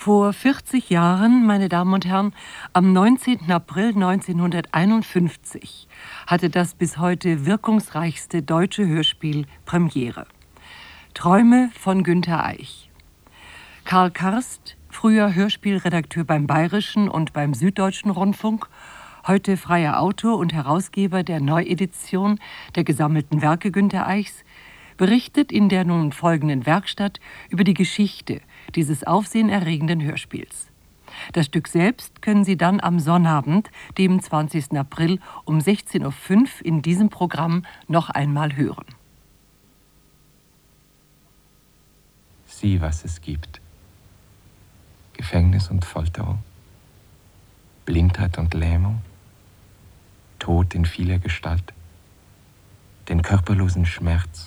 Vor 40 Jahren, meine Damen und Herren, am 19. April 1951 hatte das bis heute wirkungsreichste deutsche Hörspiel Premiere. Träume von Günter Eich. Karl Karst, früher Hörspielredakteur beim Bayerischen und beim Süddeutschen Rundfunk, heute freier Autor und Herausgeber der Neuedition der gesammelten Werke Günter Eichs, berichtet in der nun folgenden Werkstatt über die Geschichte dieses aufsehenerregenden Hörspiels. Das Stück selbst können Sie dann am Sonnabend, dem 20. April um 16:05 Uhr in diesem Programm noch einmal hören. Sieh, was es gibt. Gefängnis und Folterung, Blindheit und Lähmung, Tod in vieler Gestalt, den körperlosen Schmerz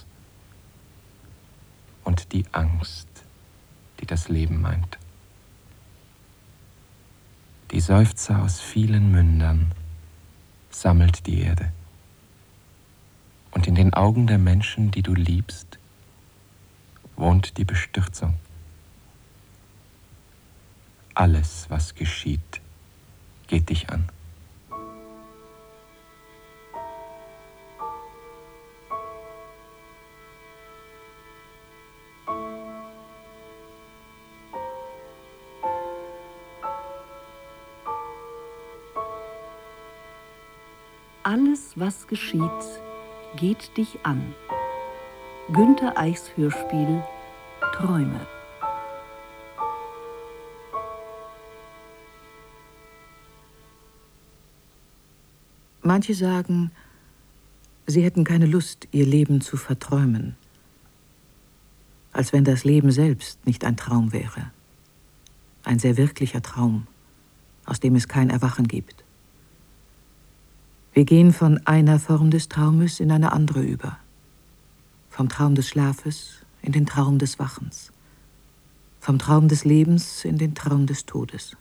und die Angst, die das Leben meint. Die Seufzer aus vielen Mündern sammelt die Erde. Und in den Augen der Menschen, die du liebst, wohnt die Bestürzung. Alles, was geschieht, geht dich an. Alles, was geschieht, geht dich an. Günter Eichs Hörspiel Träume. Manche sagen, sie hätten keine Lust, ihr Leben zu verträumen, als wenn das Leben selbst nicht ein Traum wäre. Ein sehr wirklicher Traum, aus dem es kein Erwachen gibt. Wir gehen von einer Form des Traumes in eine andere über. Vom Traum des Schlafes in den Traum des Wachens. Vom Traum des Lebens in den Traum des Todes.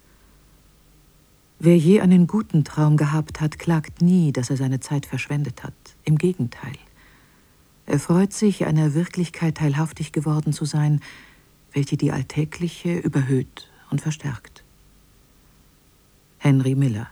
Wer je einen guten Traum gehabt hat, klagt nie, dass er seine Zeit verschwendet hat. Im Gegenteil. Er freut sich, einer Wirklichkeit teilhaftig geworden zu sein, welche die alltägliche überhöht und verstärkt. Henry Miller.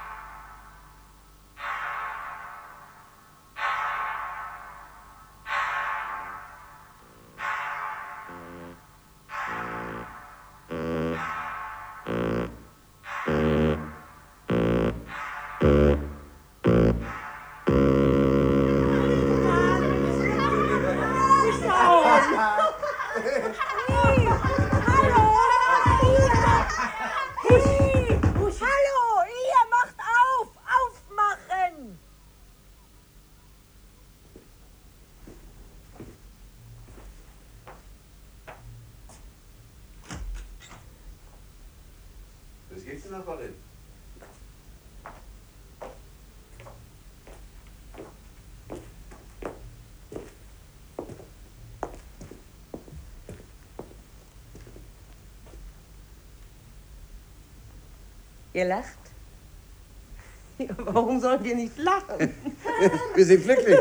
Ihr lacht? Ja, warum sollen wir nicht lachen? Wir sind glücklich.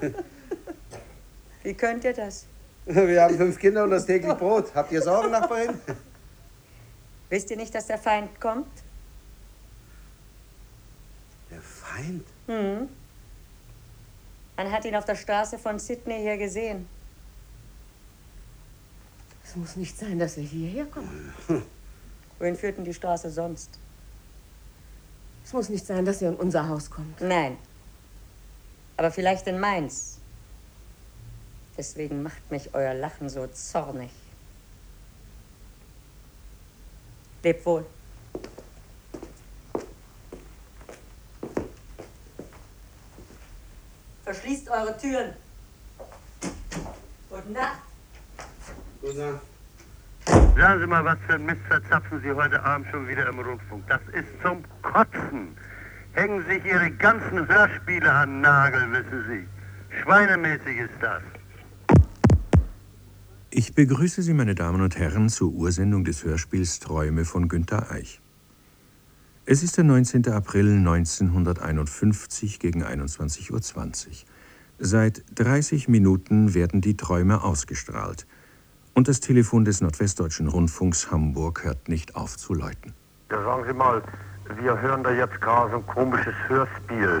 Wie könnt ihr das? Wir haben 5 Kinder und das täglich Brot. Habt ihr Sorgen, Nachbarin? Wisst ihr nicht, dass der Feind kommt? Der Feind? Mhm. Man hat ihn auf der Straße von Sydney hier gesehen. Es muss nicht sein, dass er hierher kommt. Wohin führt denn die Straße sonst? Es muss nicht sein, dass er in unser Haus kommt. Nein. Aber vielleicht in meins. Deswegen macht mich euer Lachen so zornig. Lebt wohl. Verschließt eure Türen. Gute Nacht. Gute Nacht. Sagen Sie mal, was für ein Mist verzapfen Sie heute Abend schon wieder im Rundfunk? Das ist zum Kotzen. Hängen sich Ihre ganzen Hörspiele an den Nagel, wissen Sie. Schweinemäßig ist das. Ich begrüße Sie, meine Damen und Herren, zur Ursendung des Hörspiels Träume von Günter Eich. Es ist der 19. April 1951 gegen 21:20 Uhr. Seit 30 Minuten werden die Träume ausgestrahlt. Und das Telefon des Nordwestdeutschen Rundfunks Hamburg hört nicht auf zu läuten. Ja, sagen Sie mal, wir hören da jetzt gerade so ein komisches Hörspiel.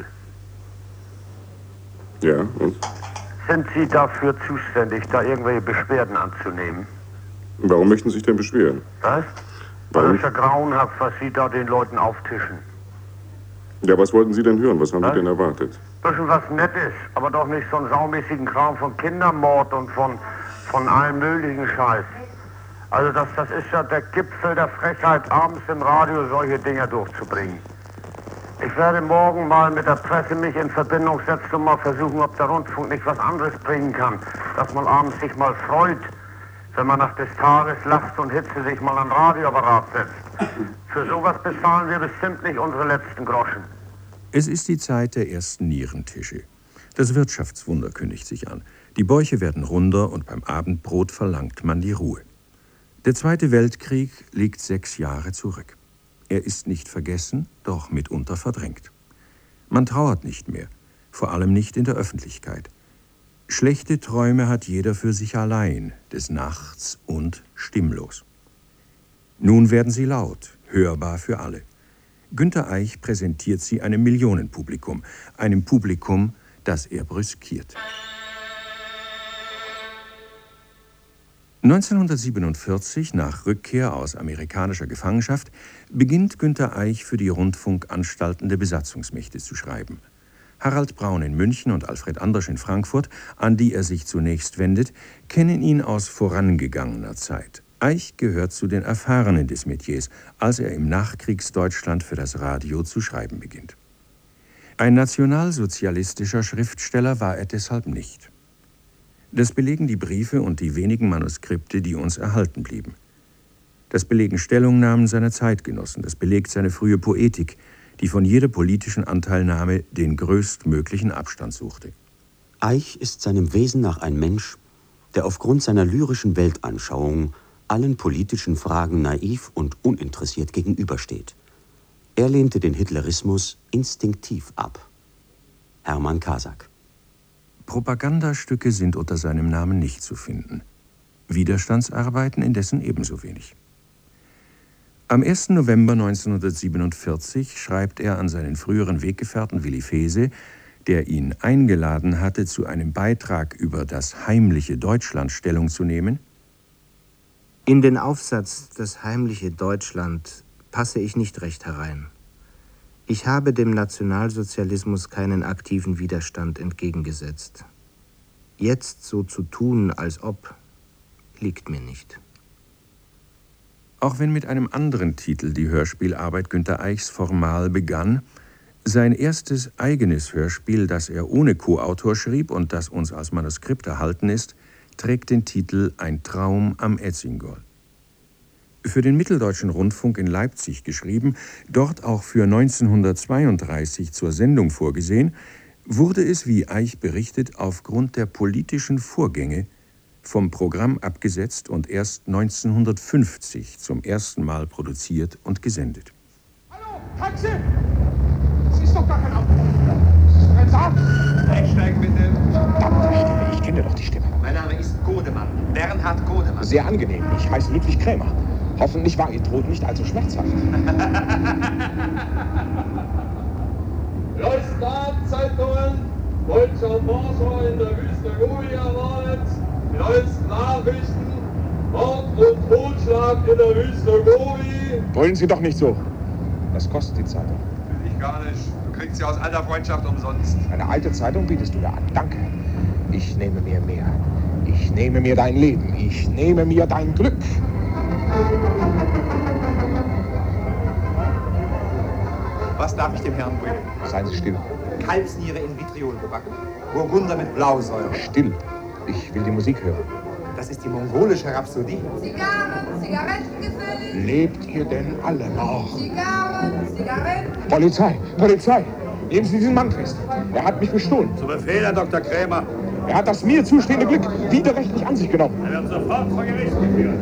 Ja, und? Sind Sie dafür zuständig, da irgendwelche Beschwerden anzunehmen? Warum möchten Sie sich denn beschweren? Was? Warum? Das ist ja grauenhaft, was Sie da den Leuten auftischen. Ja, was wollten Sie denn hören? Was haben Sie denn erwartet? Bisschen was Nettes, aber doch nicht so einen saumäßigen Kram von Kindermord und von allem möglichen Scheiß. Also das ist ja der Gipfel der Frechheit, abends im Radio solche Dinger durchzubringen. Ich werde morgen mal mit der Presse mich in Verbindung setzen und mal versuchen, ob der Rundfunk nicht was anderes bringen kann. Dass man abends sich mal freut, wenn man nach des Tages Last und Hitze sich mal an den Radioapparat setzt. Für sowas bezahlen wir bestimmt nicht unsere letzten Groschen. Es ist die Zeit der ersten Nierentische. Das Wirtschaftswunder kündigt sich an. Die Bäuche werden runder und beim Abendbrot verlangt man die Ruhe. Der Zweite Weltkrieg liegt 6 Jahre zurück. Er ist nicht vergessen, doch mitunter verdrängt. Man trauert nicht mehr, vor allem nicht in der Öffentlichkeit. Schlechte Träume hat jeder für sich allein, des Nachts und stimmlos. Nun werden sie laut, hörbar für alle. Günter Eich präsentiert sie einem Millionenpublikum, einem Publikum, das er brüskiert. 1947, nach Rückkehr aus amerikanischer Gefangenschaft, beginnt Günter Eich für die Rundfunkanstalten der Besatzungsmächte zu schreiben. Harald Braun in München und Alfred Andersch in Frankfurt, an die er sich zunächst wendet, kennen ihn aus vorangegangener Zeit. Eich gehört zu den Erfahrenen des Metiers, als er im Nachkriegsdeutschland für das Radio zu schreiben beginnt. Ein nationalsozialistischer Schriftsteller war er deshalb nicht. Das belegen die Briefe und die wenigen Manuskripte, die uns erhalten blieben. Das belegen Stellungnahmen seiner Zeitgenossen, das belegt seine frühe Poetik, die von jeder politischen Anteilnahme den größtmöglichen Abstand suchte. Eich ist seinem Wesen nach ein Mensch, der aufgrund seiner lyrischen Weltanschauung allen politischen Fragen naiv und uninteressiert gegenübersteht. Er lehnte den Hitlerismus instinktiv ab. Hermann Kasak. Propagandastücke sind unter seinem Namen nicht zu finden. Widerstandsarbeiten indessen ebenso wenig. Am 1. November 1947 schreibt er an seinen früheren Weggefährten Willi Fehse, der ihn eingeladen hatte, zu einem Beitrag über das heimliche Deutschland Stellung zu nehmen: In den Aufsatz »Das heimliche Deutschland« passe ich nicht recht herein. Ich habe dem Nationalsozialismus keinen aktiven Widerstand entgegengesetzt. Jetzt so zu tun, als ob, liegt mir nicht. Auch wenn mit einem anderen Titel die Hörspielarbeit Günter Eichs formal begann, sein erstes eigenes Hörspiel, das er ohne Co-Autor schrieb und das uns als Manuskript erhalten ist, trägt den Titel »Ein Traum am Etzingol«. Für den Mitteldeutschen Rundfunk in Leipzig geschrieben, dort auch für 1932 zur Sendung vorgesehen, wurde es, wie Eich berichtet, aufgrund der politischen Vorgänge vom Programm abgesetzt und erst 1950 zum ersten Mal produziert und gesendet. Hallo, Taxi! Das ist doch gar kein Auto. Das ist kein Saal. Einsteigen bitte. Verdammte Stimme, ich kenne doch die Stimme. Mein Name ist Godemann, Bernhard Godemann. Sehr angenehm, ich heiße Ludwig Krämer. Hoffentlich war Ihr Tod nicht allzu schmerzhaft. Neuesten Abendzeitungen, deutscher Forscher in der Wüste Gobi erwartet, die neuesten Nachrichten, Mord und Totschlag in der Wüste Gobi. Brüllen Sie doch nicht so. Was kostet die Zeitung? Ich gar nicht. Du kriegst sie aus alter Freundschaft umsonst. Eine alte Zeitung bietest du ja an. Danke. Ich nehme mir mehr. Ich nehme mir dein Leben. Ich nehme mir dein Glück. Was darf ich dem Herrn bringen? Seien Sie still. Kalbsniere in Vitriol gebacken, Burgunder mit Blausäure. Still. Ich will die Musik hören. Das ist die mongolische Rhapsodie. Zigarren, Zigaretten gefällig. Lebt ihr denn alle noch? Zigarren, Zigaretten. Polizei! Polizei! Nehmen Sie diesen Mann fest. Er hat mich bestohlen. Zu Befehl, Herr Dr. Krämer. Er hat das mir zustehende Glück widerrechtlich an sich genommen. Er wird sofort vor Gericht geführt.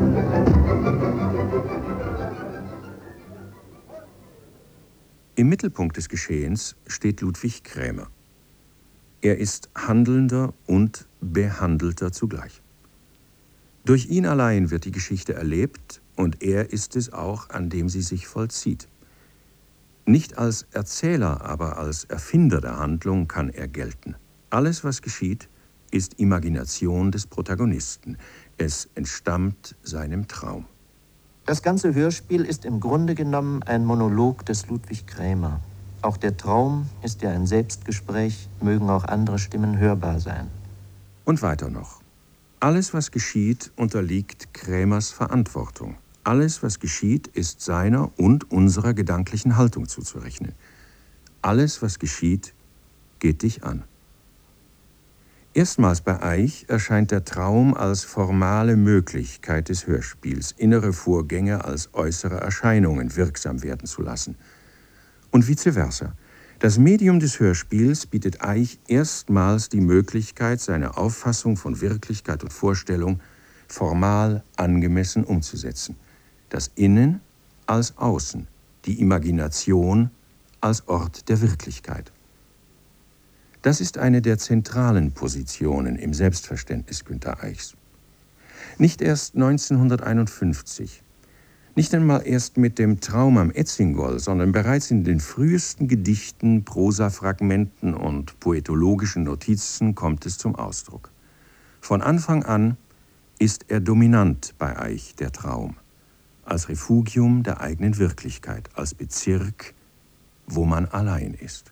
Im Mittelpunkt des Geschehens steht Ludwig Krämer. Er ist Handelnder und Behandelter zugleich. Durch ihn allein wird die Geschichte erlebt und er ist es auch, an dem sie sich vollzieht. Nicht als Erzähler, aber als Erfinder der Handlung kann er gelten. Alles, was geschieht, ist Imagination des Protagonisten. Es entstammt seinem Traum. Das ganze Hörspiel ist im Grunde genommen ein Monolog des Ludwig Krämer. Auch der Traum ist ja ein Selbstgespräch, mögen auch andere Stimmen hörbar sein. Und weiter noch. Alles, was geschieht, unterliegt Krämers Verantwortung. Alles, was geschieht, ist seiner und unserer gedanklichen Haltung zuzurechnen. Alles, was geschieht, geht dich an. Erstmals bei Eich erscheint der Traum als formale Möglichkeit des Hörspiels, innere Vorgänge als äußere Erscheinungen wirksam werden zu lassen. Und vice versa. Das Medium des Hörspiels bietet Eich erstmals die Möglichkeit, seine Auffassung von Wirklichkeit und Vorstellung formal angemessen umzusetzen. Das Innen als Außen, die Imagination als Ort der Wirklichkeit. Das ist eine der zentralen Positionen im Selbstverständnis Günter Eichs. Nicht erst 1951, nicht einmal erst mit dem Traum am Etzingoll, sondern bereits in den frühesten Gedichten, Prosafragmenten und poetologischen Notizen kommt es zum Ausdruck. Von Anfang an ist er dominant bei Eich, der Traum, als Refugium der eigenen Wirklichkeit, als Bezirk, wo man allein ist.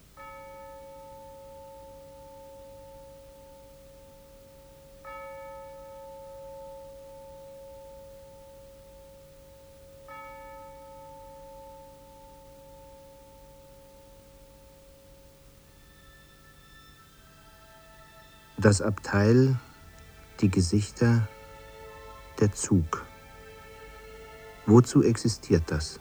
Das Abteil, die Gesichter, der Zug. Wozu existiert das?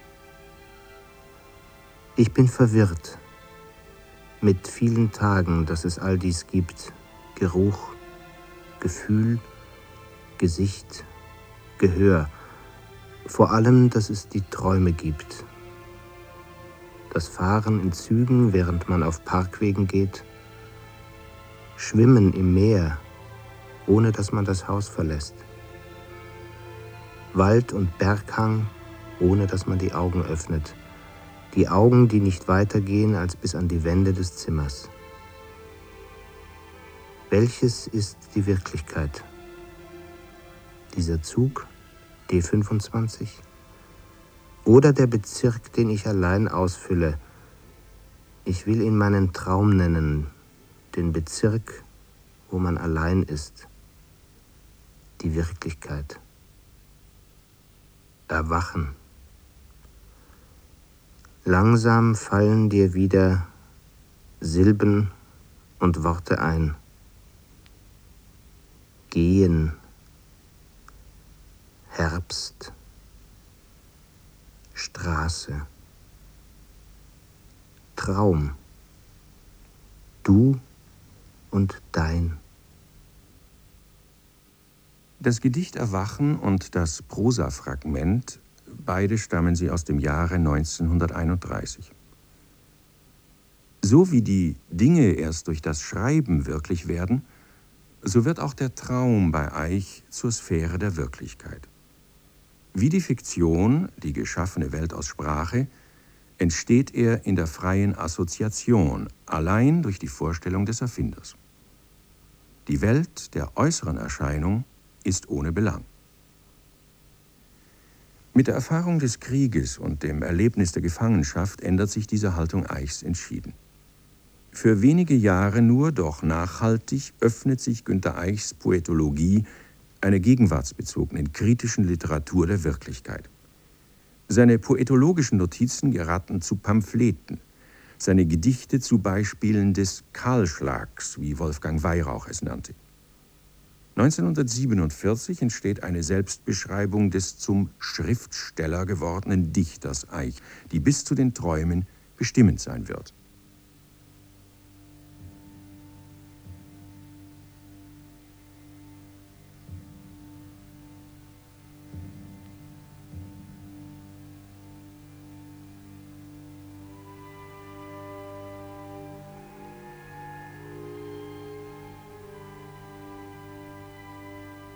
Ich bin verwirrt. Mit vielen Tagen, dass es all dies gibt. Geruch, Gefühl, Gesicht, Gehör. Vor allem, dass es die Träume gibt. Das Fahren in Zügen, während man auf Parkwegen geht. Schwimmen im Meer, ohne dass man das Haus verlässt. Wald und Berghang, ohne dass man die Augen öffnet. Die Augen, die nicht weitergehen als bis an die Wände des Zimmers. Welches ist die Wirklichkeit? Dieser Zug, D25? Oder der Bezirk, den ich allein ausfülle? Ich will ihn meinen Traum nennen, den Bezirk, wo man allein ist, die Wirklichkeit. Erwachen. Langsam fallen dir wieder Silben und Worte ein. Gehen. Herbst. Straße. Traum. Du und dein. Das Gedicht Erwachen und das Prosafragment, beide stammen sie aus dem Jahre 1931. So wie die Dinge erst durch das Schreiben wirklich werden, so wird auch der Traum bei Eich zur Sphäre der Wirklichkeit. Wie die Fiktion, die geschaffene Welt aus Sprache, entsteht er in der freien Assoziation, allein durch die Vorstellung des Erfinders. Die Welt der äußeren Erscheinung ist ohne Belang. Mit der Erfahrung des Krieges und dem Erlebnis der Gefangenschaft ändert sich diese Haltung Eichs entschieden. Für wenige Jahre nur, doch nachhaltig, öffnet sich Günter Eichs Poetologie einer gegenwartsbezogenen, kritischen Literatur der Wirklichkeit. Seine poetologischen Notizen geraten zu Pamphleten, seine Gedichte zu Beispielen des Kahlschlags, wie Wolfgang Weyrauch es nannte. 1947 entsteht eine Selbstbeschreibung des zum Schriftsteller gewordenen Dichters Eich, die bis zu den Träumen bestimmend sein wird.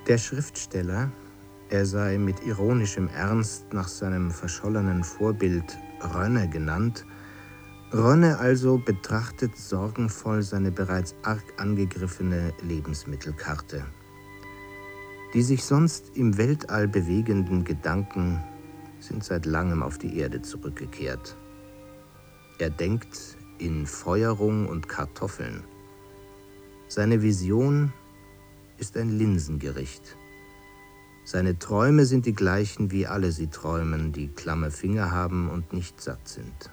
Der Schriftsteller, er sei mit ironischem Ernst nach seinem verschollenen Vorbild Rönne genannt, Rönne also betrachtet sorgenvoll seine bereits arg angegriffene Lebensmittelkarte. Die sich sonst im Weltall bewegenden Gedanken sind seit langem auf die Erde zurückgekehrt. Er denkt in Feuerung und Kartoffeln. Seine Vision ist ein Linsengericht. Seine Träume sind die gleichen, wie alle sie träumen, die klamme Finger haben und nicht satt sind.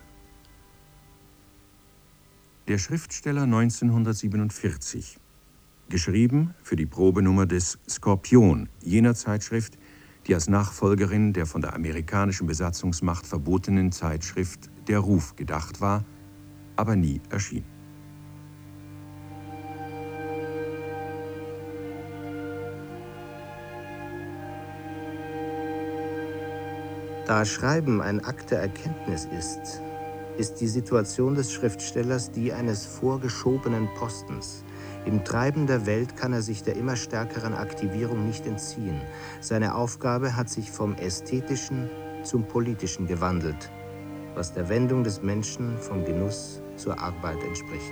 Der Schriftsteller 1947. Geschrieben für die Probenummer des Skorpion, jener Zeitschrift, die als Nachfolgerin der von der amerikanischen Besatzungsmacht verbotenen Zeitschrift Der Ruf gedacht war, aber nie erschien. Da Schreiben ein Akt der Erkenntnis ist die Situation des Schriftstellers die eines vorgeschobenen Postens. Im Treiben der Welt kann er sich der immer stärkeren Aktivierung nicht entziehen. Seine Aufgabe hat sich vom Ästhetischen zum Politischen gewandelt, was der Wendung des Menschen vom Genuss zur Arbeit entspricht.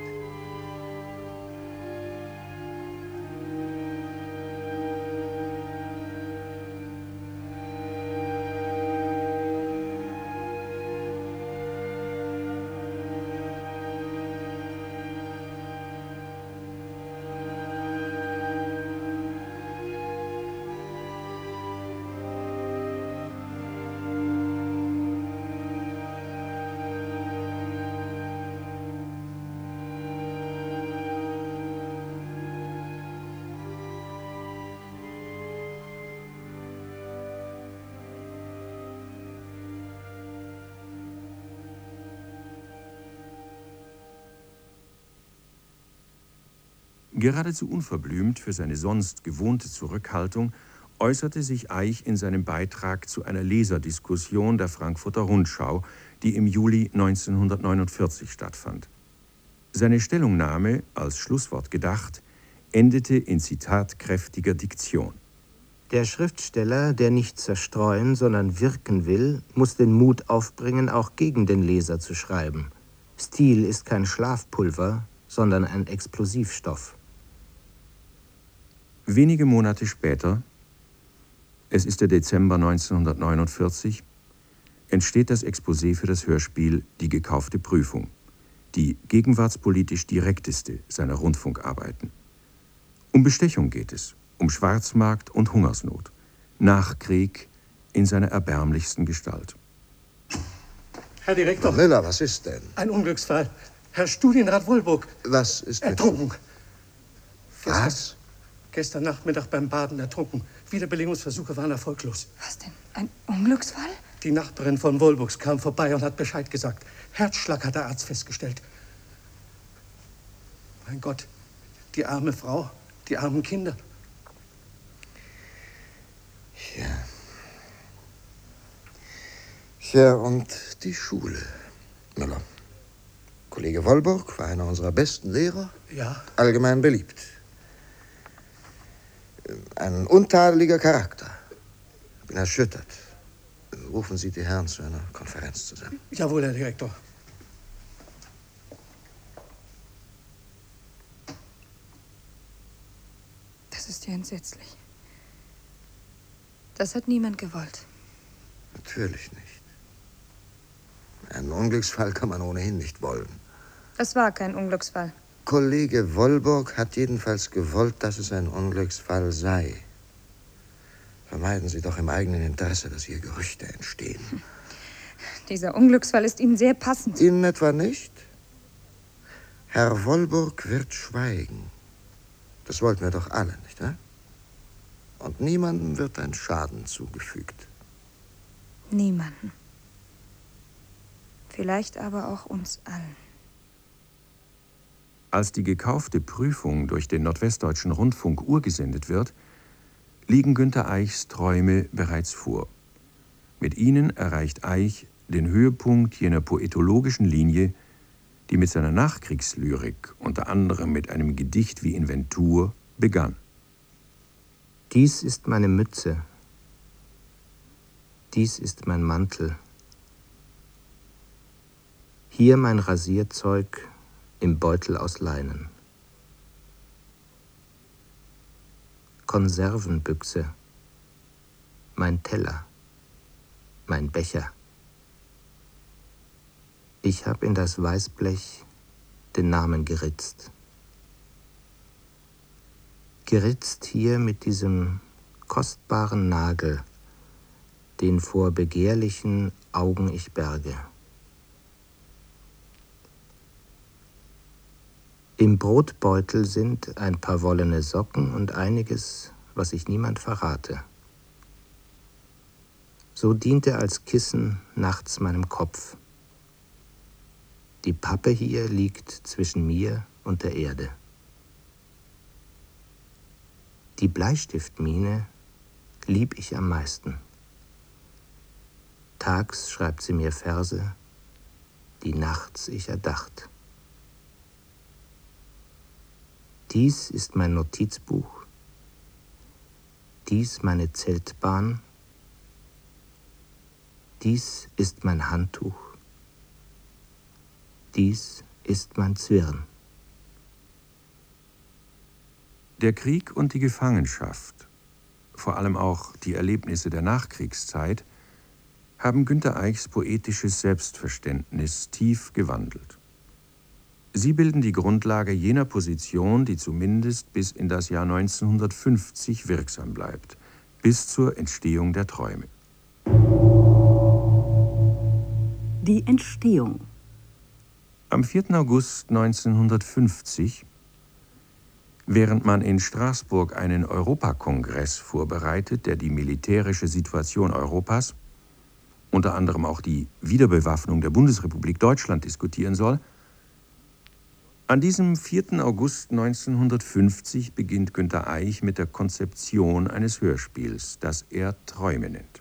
Geradezu unverblümt für seine sonst gewohnte Zurückhaltung äußerte sich Eich in seinem Beitrag zu einer Leserdiskussion der Frankfurter Rundschau, die im Juli 1949 stattfand. Seine Stellungnahme, als Schlusswort gedacht, endete in zitatkräftiger Diktion. Der Schriftsteller, der nicht zerstreuen, sondern wirken will, muss den Mut aufbringen, auch gegen den Leser zu schreiben. Stil ist kein Schlafpulver, sondern ein Explosivstoff. Wenige Monate später, es ist der Dezember 1949, entsteht das Exposé für das Hörspiel Die gekaufte Prüfung, die gegenwartspolitisch direkteste seiner Rundfunkarbeiten. Um Bestechung geht es, um Schwarzmarkt und Hungersnot, Nachkrieg in seiner erbärmlichsten Gestalt. Herr Direktor. Müller, was ist denn? Ein Unglücksfall. Herr Studienrat Wollburg. Was ist mit... Ertrunken. Was? Gestern Nachmittag beim Baden ertrunken. Wiederbelebungsversuche waren erfolglos. Was denn? Ein Unglücksfall? Die Nachbarin von Wollburgs kam vorbei und hat Bescheid gesagt. Herzschlag hat der Arzt festgestellt. Mein Gott, die arme Frau, die armen Kinder. Ja. Ja, und die Schule, Müller. Kollege Wollburg war einer unserer besten Lehrer. Ja. Allgemein beliebt. Ein untadeliger Charakter. Ich bin erschüttert. Rufen Sie die Herren zu einer Konferenz zusammen. Jawohl, Herr Direktor. Das ist ja entsetzlich. Das hat niemand gewollt. Natürlich nicht. Einen Unglücksfall kann man ohnehin nicht wollen. Es war kein Unglücksfall. Kollege Wollburg hat jedenfalls gewollt, dass es ein Unglücksfall sei. Vermeiden Sie doch im eigenen Interesse, dass hier Gerüchte entstehen. Dieser Unglücksfall ist Ihnen sehr passend. Ihnen etwa nicht? Herr Wollburg wird schweigen. Das wollten wir doch alle, nicht wahr? Und niemandem wird ein Schaden zugefügt. Niemanden. Vielleicht aber auch uns allen. Als die gekaufte Prüfung durch den Nordwestdeutschen Rundfunk urgesendet wird, liegen Günter Eichs Träume bereits vor. Mit ihnen erreicht Eich den Höhepunkt jener poetologischen Linie, die mit seiner Nachkriegslyrik, unter anderem mit einem Gedicht wie Inventur, begann. Dies ist meine Mütze. Dies ist mein Mantel. Hier mein Rasierzeug im Beutel aus Leinen. Konservenbüchse, mein Teller, mein Becher. Ich habe in das Weißblech den Namen geritzt. Geritzt hier mit diesem kostbaren Nagel, den vor begehrlichen Augen ich berge. Im Brotbeutel sind ein paar wollene Socken und einiges, was ich niemand verrate. So dient er als Kissen nachts meinem Kopf. Die Pappe hier liegt zwischen mir und der Erde. Die Bleistiftmine lieb ich am meisten. Tags schreibt sie mir Verse, die nachts ich erdacht. Dies ist mein Notizbuch, dies meine Zeltbahn, dies ist mein Handtuch, dies ist mein Zwirn. Der Krieg und die Gefangenschaft, vor allem auch die Erlebnisse der Nachkriegszeit, haben Günter Eichs poetisches Selbstverständnis tief gewandelt. Sie bilden die Grundlage jener Position, die zumindest bis in das Jahr 1950 wirksam bleibt, bis zur Entstehung der Träume. Die Entstehung. Am 4. August 1950, während man in Straßburg einen Europakongress vorbereitet, der die militärische Situation Europas, unter anderem auch die Wiederbewaffnung der Bundesrepublik Deutschland diskutieren soll, an diesem 4. August 1950 beginnt Günter Eich mit der Konzeption eines Hörspiels, das er Träume nennt.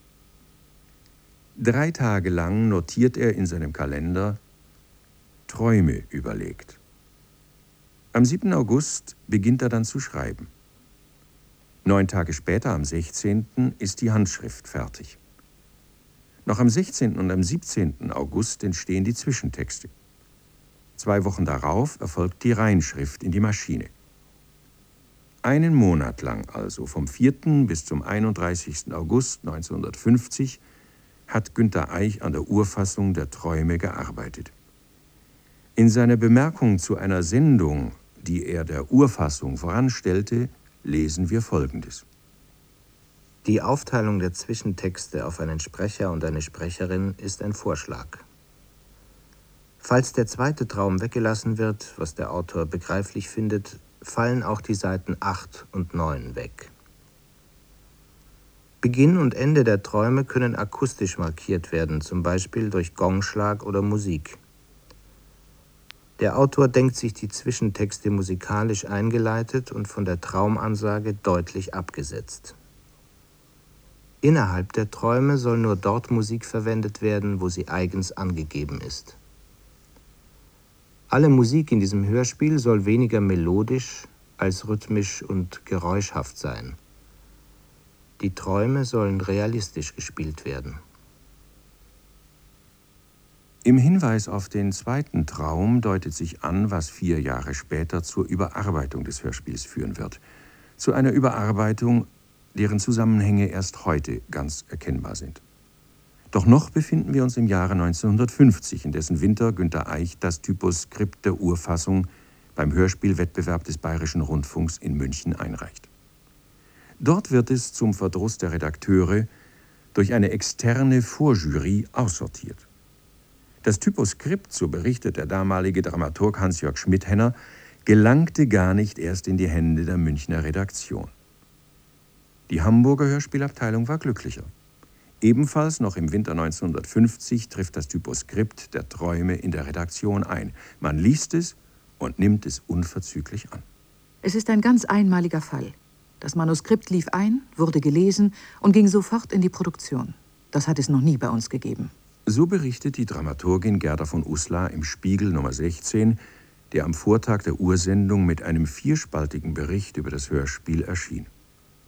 3 Tage lang notiert er in seinem Kalender Träume überlegt. Am 7. August beginnt er dann zu schreiben. 9 Tage später, am 16., ist die Handschrift fertig. Noch am 16. und am 17. August entstehen die Zwischentexte. 2 Wochen darauf erfolgt die Reinschrift in die Maschine. Einen Monat lang, also vom 4. bis zum 31. August 1950, hat Günter Eich an der Urfassung der Träume gearbeitet. In seiner Bemerkung zu einer Sendung, die er der Urfassung voranstellte, lesen wir Folgendes. Die Aufteilung der Zwischentexte auf einen Sprecher und eine Sprecherin ist ein Vorschlag. Falls der zweite Traum weggelassen wird, was der Autor begreiflich findet, fallen auch die Seiten 8 und 9 weg. Beginn und Ende der Träume können akustisch markiert werden, zum Beispiel durch Gongschlag oder Musik. Der Autor denkt sich die Zwischentexte musikalisch eingeleitet und von der Traumansage deutlich abgesetzt. Innerhalb der Träume soll nur dort Musik verwendet werden, wo sie eigens angegeben ist. Alle Musik in diesem Hörspiel soll weniger melodisch als rhythmisch und geräuschhaft sein. Die Träume sollen realistisch gespielt werden. Im Hinweis auf den zweiten Traum deutet sich an, was 4 Jahre später zur Überarbeitung des Hörspiels führen wird. Zu einer Überarbeitung, deren Zusammenhänge erst heute ganz erkennbar sind. Doch noch befinden wir uns im Jahre 1950, in dessen Winter Günter Eich das Typoskript der Urfassung beim Hörspielwettbewerb des Bayerischen Rundfunks in München einreicht. Dort wird es zum Verdruss der Redakteure durch eine externe Vorjury aussortiert. Das Typoskript, so berichtet der damalige Dramaturg Hans-Jörg Schmidhenner, gelangte gar nicht erst in die Hände der Münchner Redaktion. Die Hamburger Hörspielabteilung war glücklicher. Ebenfalls noch im Winter 1950 trifft das Typoskript der Träume in der Redaktion ein. Man liest es und nimmt es unverzüglich an. Es ist ein ganz einmaliger Fall. Das Manuskript lief ein, wurde gelesen und ging sofort in die Produktion. Das hat es noch nie bei uns gegeben. So berichtet die Dramaturgin Gerda von Uslar im Spiegel Nummer 16, der am Vortag der Ursendung mit einem 4-spaltigen Bericht über das Hörspiel erschien.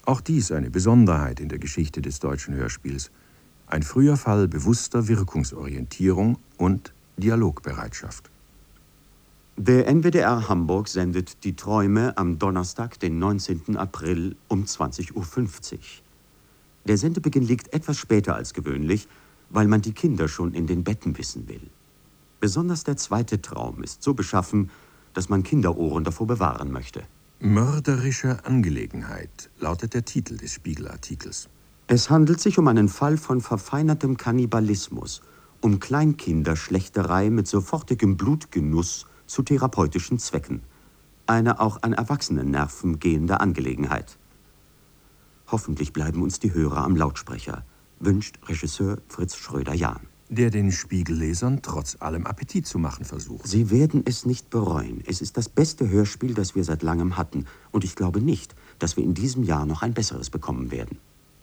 Auch dies eine Besonderheit in der Geschichte des deutschen Hörspiels. Ein früher Fall bewusster Wirkungsorientierung und Dialogbereitschaft. Der NWDR Hamburg sendet Die Träume am Donnerstag, den 19. April um 20:50 Uhr. Der Sendebeginn liegt etwas später als gewöhnlich, weil man die Kinder schon in den Betten wissen will. Besonders der zweite Traum ist so beschaffen, dass man Kinderohren davor bewahren möchte. Mörderische Angelegenheit lautet der Titel des Spiegelartikels. Es handelt sich um einen Fall von verfeinertem Kannibalismus, um Kleinkinderschlechterei mit sofortigem Blutgenuss zu therapeutischen Zwecken. Eine auch an Erwachsenennerven gehende Angelegenheit. Hoffentlich bleiben uns die Hörer am Lautsprecher, wünscht Regisseur Fritz Schröder-Jahn. Der den Spiegellesern trotz allem Appetit zu machen versucht. Sie werden es nicht bereuen. Es ist das beste Hörspiel, das wir seit langem hatten. Und ich glaube nicht, dass wir in diesem Jahr noch ein besseres bekommen werden.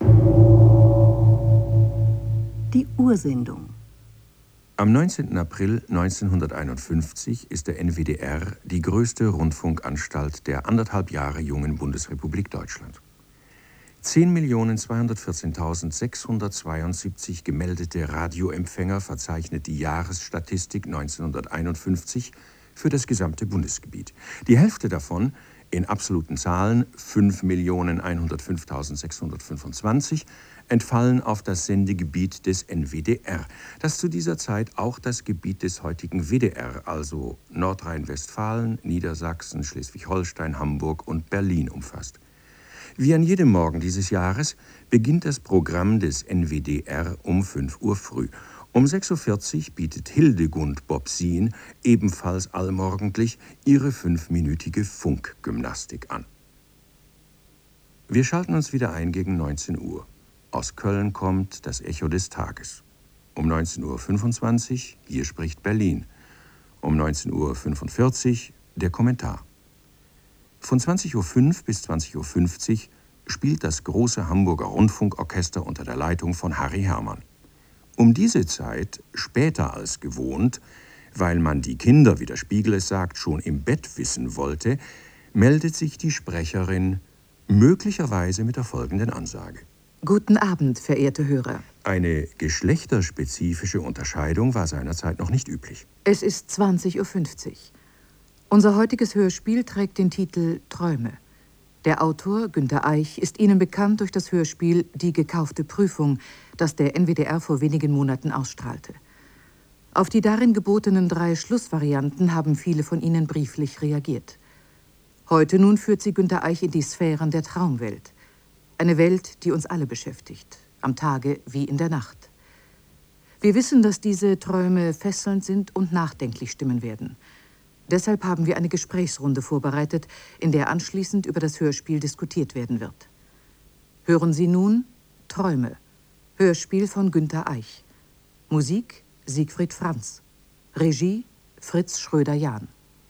Die Ursendung. Am 19. April 1951 ist der NWDR die größte Rundfunkanstalt der 1,5 Jahre jungen Bundesrepublik Deutschland. 10.214.672 gemeldete Radioempfänger verzeichnet die Jahresstatistik 1951 für das gesamte Bundesgebiet. Die Hälfte davon, in absoluten Zahlen 5.105.625, entfallen auf das Sendegebiet des NWDR, das zu dieser Zeit auch das Gebiet des heutigen WDR, also Nordrhein-Westfalen, Niedersachsen, Schleswig-Holstein, Hamburg und Berlin umfasst. Wie an jedem Morgen dieses Jahres beginnt das Programm des NWDR um 5 Uhr früh. Um 6:40 Uhr bietet Hildegund Bobsin ebenfalls allmorgendlich ihre 5-minütige Funkgymnastik an. Wir schalten uns wieder ein gegen 19 Uhr. Aus Köln kommt das Echo des Tages. Um 19:25 Uhr, hier spricht Berlin. Um 19:45 Uhr der Kommentar. Von 20:05 Uhr bis 20:50 Uhr spielt das große Hamburger Rundfunkorchester unter der Leitung von Harry Hermann. Um diese Zeit, später als gewohnt, weil man die Kinder, wie der Spiegel es sagt, schon im Bett wissen wollte, meldet sich die Sprecherin möglicherweise mit der folgenden Ansage. Guten Abend, verehrte Hörer. Eine geschlechterspezifische Unterscheidung war seinerzeit noch nicht üblich. Es ist 20:50 Uhr. Unser heutiges Hörspiel trägt den Titel Träume. Der Autor, Günter Eich, ist Ihnen bekannt durch das Hörspiel Die gekaufte Prüfung, das der NWDR vor wenigen Monaten ausstrahlte. Auf die darin gebotenen 3 Schlussvarianten haben viele von Ihnen brieflich reagiert. Heute nun führt sie Günter Eich in die Sphären der Traumwelt. Eine Welt, die uns alle beschäftigt, am Tage wie in der Nacht. Wir wissen, dass diese Träume fesselnd sind und nachdenklich stimmen werden. Deshalb haben wir eine Gesprächsrunde vorbereitet, in der anschließend über das Hörspiel diskutiert werden wird. Hören Sie nun Träume, Hörspiel von Günter Eich. Musik Siegfried Franz. Regie Fritz Schröder-Jahn.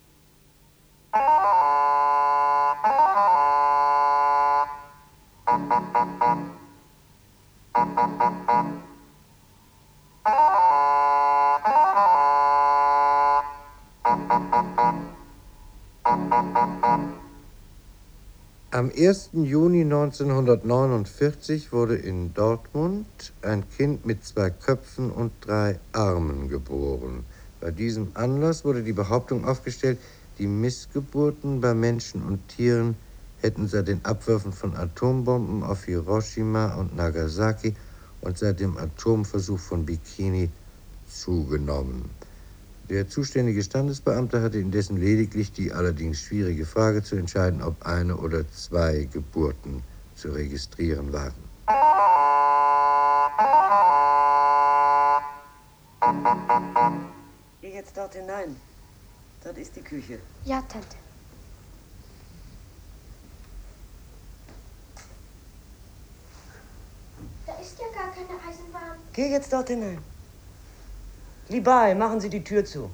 Am 1. Juni 1949 wurde in Dortmund ein Kind mit 2 Köpfen und 3 Armen geboren. Bei diesem Anlass wurde die Behauptung aufgestellt, die Missgeburten bei Menschen und Tieren hätten seit den Abwürfen von Atombomben auf Hiroshima und Nagasaki und seit dem Atomversuch von Bikini zugenommen. Der zuständige Standesbeamte hatte indessen lediglich die allerdings schwierige Frage zu entscheiden, ob 1 oder 2 Geburten zu registrieren waren. Geh jetzt dort hinein. Dort ist die Küche. Ja, Tante. Da ist ja gar keine Eisenbahn. Geh jetzt dort hinein. Libai, machen Sie die Tür zu.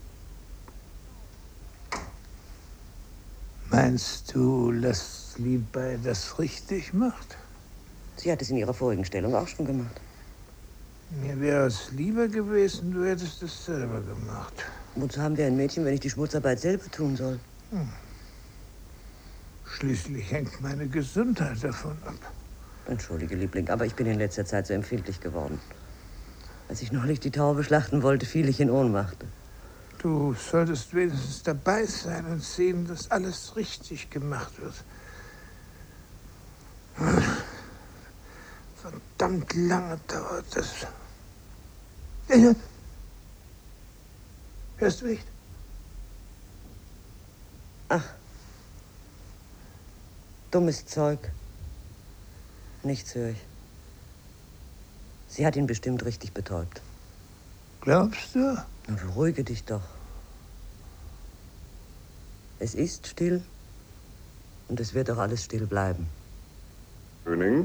Meinst du, dass Libai das richtig macht? Sie hat es in ihrer vorigen Stellung auch schon gemacht. Mir wäre es lieber gewesen, du hättest es selber gemacht. Wozu haben wir ein Mädchen, wenn ich die Schmutzarbeit selber tun soll? Schließlich hängt meine Gesundheit davon ab. Entschuldige, Liebling, aber ich bin in letzter Zeit so empfindlich geworden. Als ich neulich die Taube schlachten wollte, fiel ich in Ohnmacht. Du solltest wenigstens dabei sein und sehen, dass alles richtig gemacht wird. Verdammt lange dauert das. Hörst du nicht? Ach. Dummes Zeug. Nichts höre ich. Sie hat ihn bestimmt richtig betäubt. Glaubst du? Na, beruhige dich doch. Es ist still und es wird auch alles still bleiben. Höning?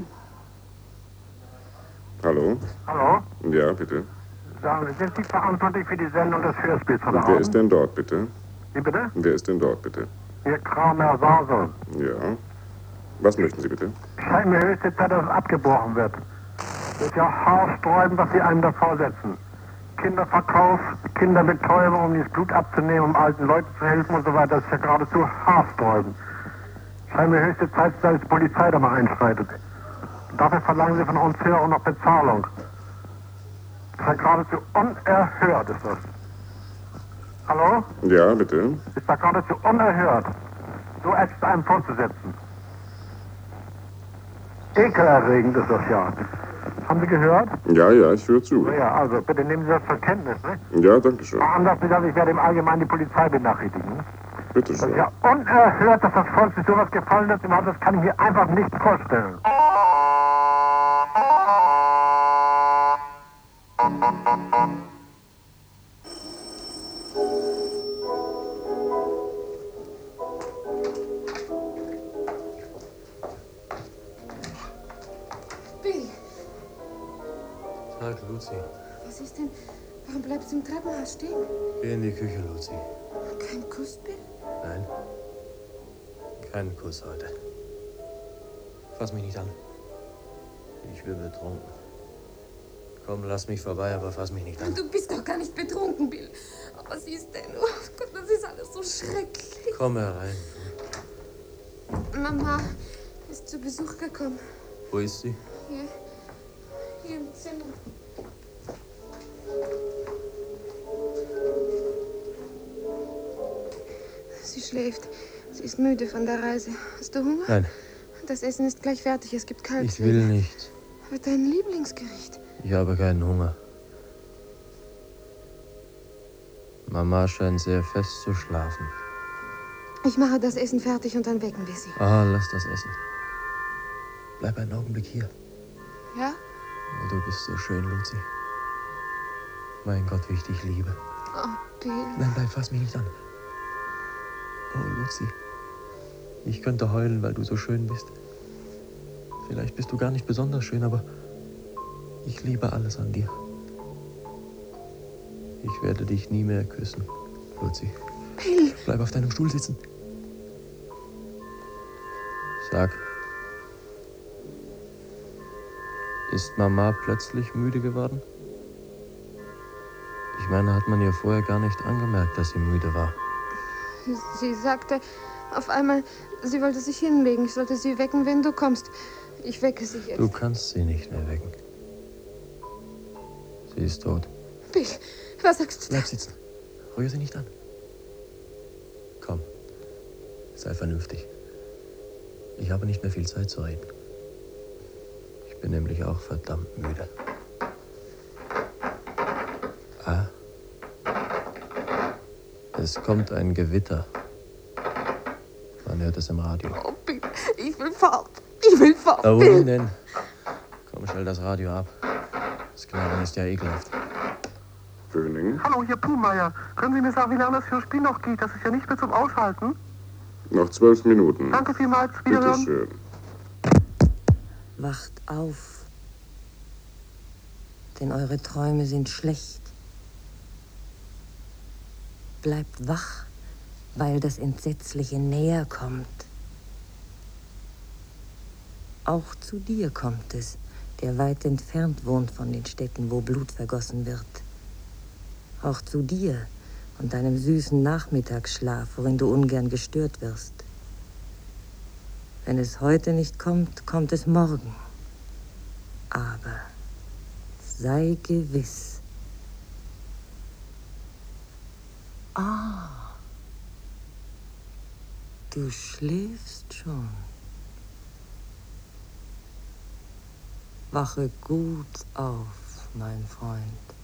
Hallo? Hallo? Ja, bitte. Sagen Sie, sind Sie verantwortlich für die Sendung des Hörspiels von Wer Abend? ist denn dort, bitte? Wie bitte? Wer ist denn dort, bitte? Ihr Kramer Sasel. Ja. Was möchten Sie bitte? Scheint mir höchste Zeit, dass es abgebrochen wird. Das ist ja haarsträubend, was Sie einem da vorsetzen. Kinderverkauf, Kinderbetäubung, um das Blut abzunehmen, um alten Leuten zu helfen und so weiter. Das ist ja geradezu haarsträubend. Scheint mir höchste Zeit, dass die Polizei da mal einschreitet. Und dafür verlangen Sie von uns hier auch noch Bezahlung. Das ist ja geradezu unerhört, ist das. Hallo? Ja, bitte. Ist da geradezu unerhört, so etwas einem vorzusetzen. Ekelerregend ist das ja. Haben Sie gehört? Ja, ja, ich höre zu. Ja, also bitte nehmen Sie das zur Kenntnis, ne? Ja, danke schön. Anders gesagt, ich werde im Allgemeinen die Polizei benachrichtigen. Bitte Das schön. ist ja unerhört, dass das Volk sich sowas gefallen lässt. Das kann ich mir einfach nicht vorstellen. Bill, Tag, Luzi. was ist denn? Warum bleibst du im Treppenhaus stehen? Geh in die Küche, Luzi. Kein Kuss, Bill? Nein. Keinen Kuss heute. Fass mich nicht an. Ich bin betrunken. Komm, lass mich vorbei, aber fass mich nicht an. Du bist doch gar nicht betrunken, Bill. Aber was ist denn? Oh Gott, das ist alles so schrecklich. Komm herein. Mama ist zu Besuch gekommen. Wo ist sie? Hier im Zimmer. Sie schläft. Sie ist müde von der Reise. Hast du Hunger? Nein, Das Essen ist gleich fertig. Es gibt kalt. ich will nicht. Aber dein Lieblingsgericht. Ich habe keinen Hunger. Mama scheint sehr fest zu schlafen. Ich mache das Essen fertig und dann wecken wir sie. Ah, lass das essen. Bleib einen Augenblick hier. Ja? Oh, du bist so schön, Luzi. Mein Gott, wie ich dich liebe. Oh, Bill. Nein, bleib, fass mich nicht an. Oh, Luzi. Ich könnte heulen, weil du so schön bist. Vielleicht bist du gar nicht besonders schön, aber ich liebe alles an dir. Ich werde dich nie mehr küssen, Luzi. Bill! Bleib auf deinem Stuhl sitzen. Sag, ist Mama plötzlich müde geworden? Ich meine, hat man ihr vorher gar nicht angemerkt, dass sie müde war. Sie sagte auf einmal, sie wollte sich hinlegen. Ich sollte sie wecken, wenn du kommst. Ich wecke sie jetzt. Du kannst sie nicht mehr wecken. Sie ist tot. Bill, was sagst du? Bleib sitzen. Rühr sie nicht an. Komm, sei vernünftig. Ich habe nicht mehr viel Zeit zu reden. Ich bin nämlich auch verdammt müde. Ah. Es kommt ein Gewitter. Man hört es im Radio. Oh, Bill, ich will fort. Ich will fort, Da Bill. wohin denn? Komm, stell das Radio ab. Das Knarren ist ja ekelhaft. Höning? Hallo, hier Puhmeier. Können Sie mir sagen, wie lange das Hörspiel noch geht? Das ist ja nicht mehr zum Aushalten. Noch 12 Minuten. Danke vielmals. Bitte Wiederhören. schön. Wacht auf, denn eure Träume sind schlecht. Bleibt wach, weil das Entsetzliche näher kommt. Auch zu dir kommt es, der weit entfernt wohnt von den Städten, wo Blut vergossen wird. Auch zu dir und deinem süßen Nachmittagsschlaf, worin du ungern gestört wirst. Wenn es heute nicht kommt, kommt es morgen. Aber sei gewiss. Ah, du schläfst schon. Wache gut auf, mein Freund.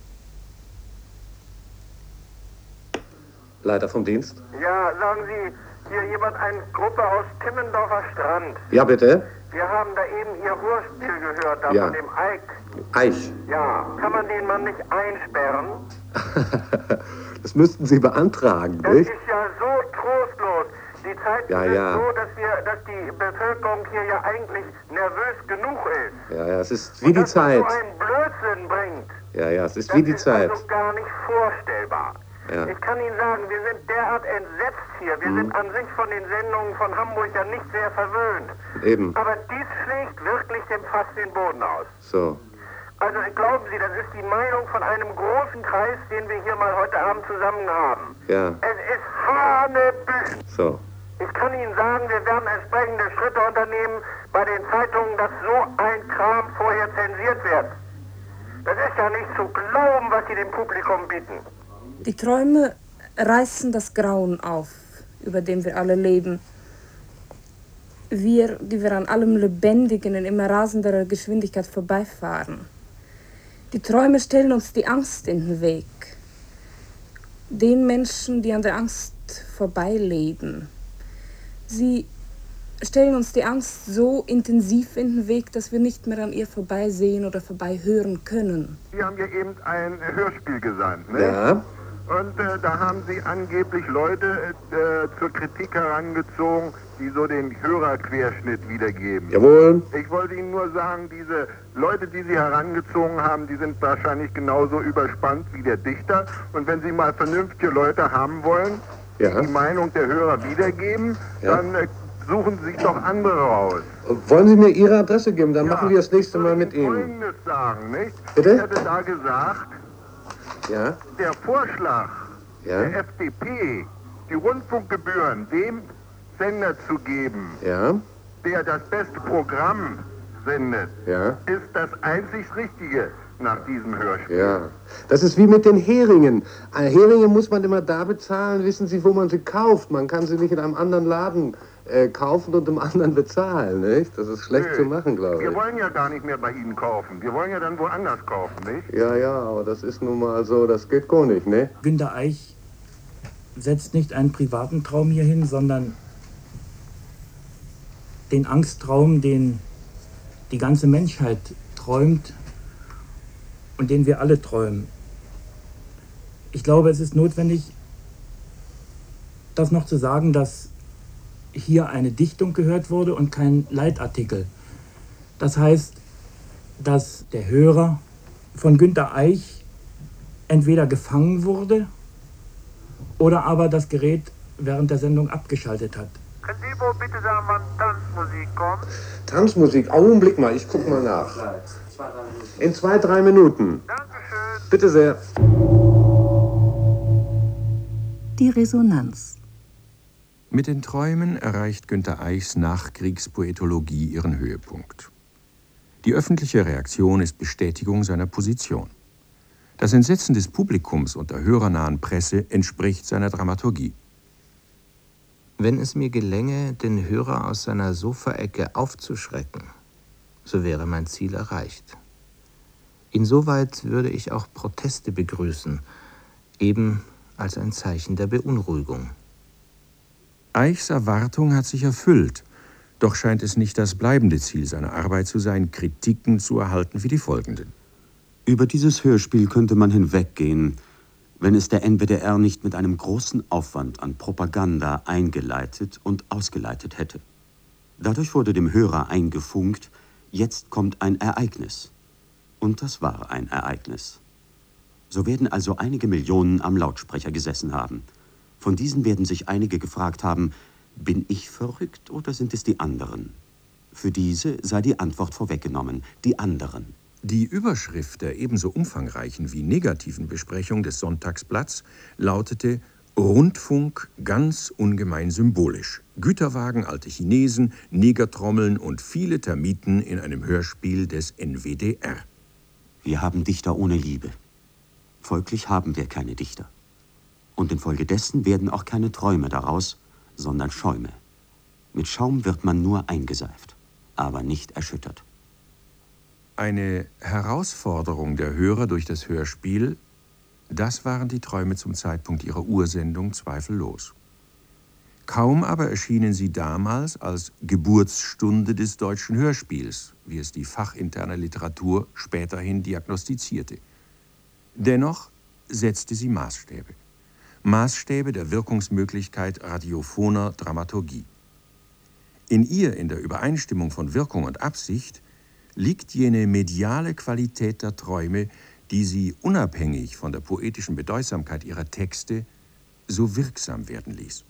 Leiter vom Dienst? Ja, sagen Sie, hier jemand, eine Gruppe aus Timmendorfer Strand. Ja, bitte? Wir haben da eben Ihr Hörspiel gehört, da Ja. von dem Eik. Eich. Ja, kann man den Mann nicht einsperren? Das müssten Sie beantragen, Das nicht? ist ja so trostlos. Die Zeiten Ja, sind ja. so, dass die Bevölkerung hier ja eigentlich nervös genug ist. Ja, es ist wie die Zeit. So einen Blödsinn bringt. Ja, es ist wie die Zeit. Das ist also gar nicht vorstellbar. Ja. Ich kann Ihnen sagen, wir sind derart entsetzt hier. Wir sind an sich von den Sendungen von Hamburg ja nicht sehr verwöhnt. Eben. Aber dies schlägt wirklich dem Fass den Boden aus. So. Also glauben Sie, das ist die Meinung von einem großen Kreis, den wir hier mal heute Abend zusammen haben. Ja. Es ist hanebüchen. So. Ich kann Ihnen sagen, wir werden entsprechende Schritte unternehmen bei den Zeitungen, dass so ein Kram vorher zensiert wird. Das ist ja nicht zu glauben, was Sie dem Publikum bieten. Die Träume reißen das Grauen auf, über dem wir alle leben. Wir, die wir an allem Lebendigen in immer rasenderer Geschwindigkeit vorbeifahren. Die Träume stellen uns die Angst in den Weg. Den Menschen, die an der Angst vorbeileben. Sie stellen uns die Angst so intensiv in den Weg, dass wir nicht mehr an ihr vorbeisehen oder vorbeihören können. Sie haben ja eben ein Hörspiel gesandt, ne? Ja. Und da haben Sie angeblich Leute zur Kritik herangezogen, die so den Hörerquerschnitt wiedergeben. Jawohl. Ich wollte Ihnen nur sagen, diese Leute, die Sie herangezogen haben, die sind wahrscheinlich genauso überspannt wie der Dichter. Und wenn Sie mal vernünftige Leute haben wollen, die Ja. die Meinung der Hörer wiedergeben, Ja. dann suchen Sie sich doch andere raus. Wollen Sie mir Ihre Adresse geben? Dann machen wir das nächste Mal mit Ihnen. Folgendes sagen, nicht? Bitte? Ich hätte da gesagt, Ja. der Vorschlag Ja. der FDP, die Rundfunkgebühren dem Sender zu geben, Ja. der das beste Programm sendet, Ja. ist das einzig Richtige nach diesem Hörspiel. Ja. Das ist wie mit den Heringen. Heringe muss man immer da bezahlen, wissen Sie, wo man sie kauft. Man kann sie nicht in einem anderen Laden kaufen und im anderen bezahlen, nicht? Das ist schlecht zu machen, glaube Wir ich. wollen ja gar nicht mehr bei Ihnen kaufen. Wir wollen ja dann woanders kaufen, nicht? Ja, ja, aber das ist nun mal so, das geht gar nicht, ne? Günter Eich setzt nicht einen privaten Traum hier hin, sondern den Angsttraum, den die ganze Menschheit träumt und den wir alle träumen. Ich glaube, es ist notwendig, das noch zu sagen, dass hier eine Dichtung gehört wurde und kein Leitartikel. Das heißt, dass der Hörer von Günter Eich entweder gefangen wurde oder aber das Gerät während der Sendung abgeschaltet hat. Können Sie wohl bitte sagen, wann Tanzmusik kommt? Tanzmusik, Augenblick mal, ich guck mal nach. In 2-3 Minuten. Dankeschön. Bitte sehr. Die Resonanz. Mit den Träumen erreicht Günter Eichs Nachkriegspoetologie ihren Höhepunkt. Die öffentliche Reaktion ist Bestätigung seiner Position. Das Entsetzen des Publikums und der hörernahen Presse entspricht seiner Dramaturgie. Wenn es mir gelänge, den Hörer aus seiner Sofaecke aufzuschrecken, so wäre mein Ziel erreicht. Insoweit würde ich auch Proteste begrüßen, eben als ein Zeichen der Beunruhigung. Eichs Erwartung hat sich erfüllt, doch scheint es nicht das bleibende Ziel seiner Arbeit zu sein, Kritiken zu erhalten wie die folgenden. Über dieses Hörspiel könnte man hinweggehen, wenn es der NWDR nicht mit einem großen Aufwand an Propaganda eingeleitet und ausgeleitet hätte. Dadurch wurde dem Hörer eingefunkt, jetzt kommt ein Ereignis. Und das war ein Ereignis. So werden also einige Millionen am Lautsprecher gesessen haben. Von diesen werden sich einige gefragt haben, bin ich verrückt oder sind es die anderen? Für diese sei die Antwort vorweggenommen, die anderen. Die Überschrift der ebenso umfangreichen wie negativen Besprechung des Sonntagsblatts lautete Rundfunk ganz ungemein symbolisch. Güterwagen, alte Chinesen, Negertrommeln und viele Termiten in einem Hörspiel des NWDR. Wir haben Dichter ohne Liebe. Folglich haben wir keine Dichter. Und infolgedessen werden auch keine Träume daraus, sondern Schäume. Mit Schaum wird man nur eingeseift, aber nicht erschüttert. Eine Herausforderung der Hörer durch das Hörspiel, das waren die Träume zum Zeitpunkt ihrer Ursendung zweifellos. Kaum aber erschienen sie damals als Geburtsstunde des deutschen Hörspiels, wie es die fachinterne Literatur späterhin diagnostizierte. Dennoch setzte sie Maßstäbe. Maßstäbe der Wirkungsmöglichkeit radiophoner Dramaturgie. In ihr, in der Übereinstimmung von Wirkung und Absicht, liegt jene mediale Qualität der Träume, die sie unabhängig von der poetischen Bedeutsamkeit ihrer Texte so wirksam werden ließ.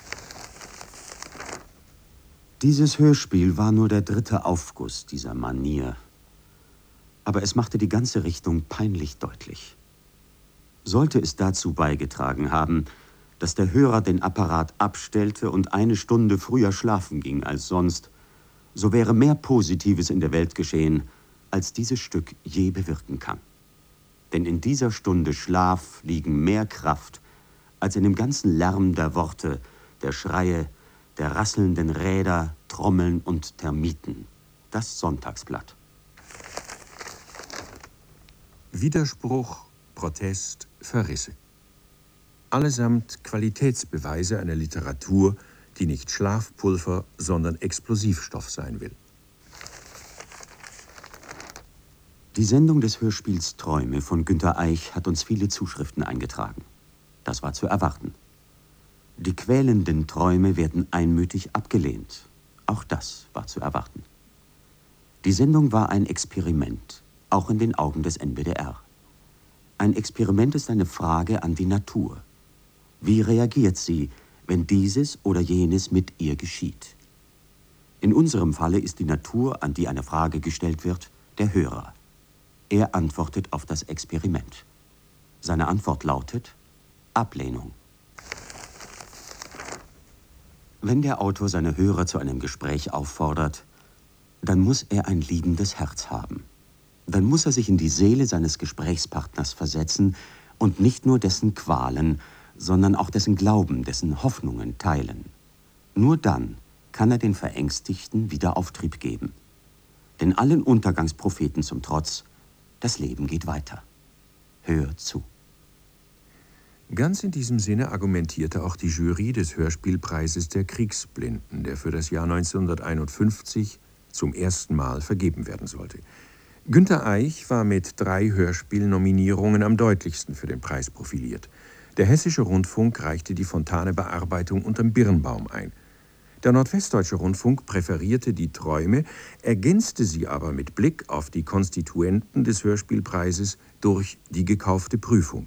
Dieses Hörspiel war nur der 3. Aufguss dieser Manier. Aber es machte die ganze Richtung peinlich deutlich. Sollte es dazu beigetragen haben, dass der Hörer den Apparat abstellte und 1 Stunde früher schlafen ging als sonst, so wäre mehr Positives in der Welt geschehen, als dieses Stück je bewirken kann. Denn in dieser Stunde Schlaf liegen mehr Kraft, als in dem ganzen Lärm der Worte, der Schreie, der rasselnden Räder, Trommeln und Termiten. Das Sonntagsblatt. Widerspruch, Protest, Verrisse. Allesamt Qualitätsbeweise einer Literatur, die nicht Schlafpulver, sondern Explosivstoff sein will. Die Sendung des Hörspiels Träume von Günter Eich hat uns viele Zuschriften eingetragen. Das war zu erwarten. Die quälenden Träume werden einmütig abgelehnt. Auch das war zu erwarten. Die Sendung war ein Experiment, auch in den Augen des NWDR. Ein Experiment ist eine Frage an die Natur. Wie reagiert sie, wenn dieses oder jenes mit ihr geschieht? In unserem Falle ist die Natur, an die eine Frage gestellt wird, der Hörer. Er antwortet auf das Experiment. Seine Antwort lautet Ablehnung. Wenn der Autor seine Hörer zu einem Gespräch auffordert, dann muss er ein liebendes Herz haben. Dann muss er sich in die Seele seines Gesprächspartners versetzen und nicht nur dessen Qualen, sondern auch dessen Glauben, dessen Hoffnungen teilen. Nur dann kann er den Verängstigten wieder Auftrieb geben. Denn allen Untergangspropheten zum Trotz, das Leben geht weiter. Hör zu. Ganz in diesem Sinne argumentierte auch die Jury des Hörspielpreises der Kriegsblinden, der für das Jahr 1951 zum ersten Mal vergeben werden sollte. Günter Eich war mit 3 Hörspielnominierungen am deutlichsten für den Preis profiliert. Der Hessische Rundfunk reichte die Fontane-Bearbeitung unterm Birnbaum ein. Der Nordwestdeutsche Rundfunk präferierte die Träume, ergänzte sie aber mit Blick auf die Konstituenten des Hörspielpreises durch die gekaufte Prüfung.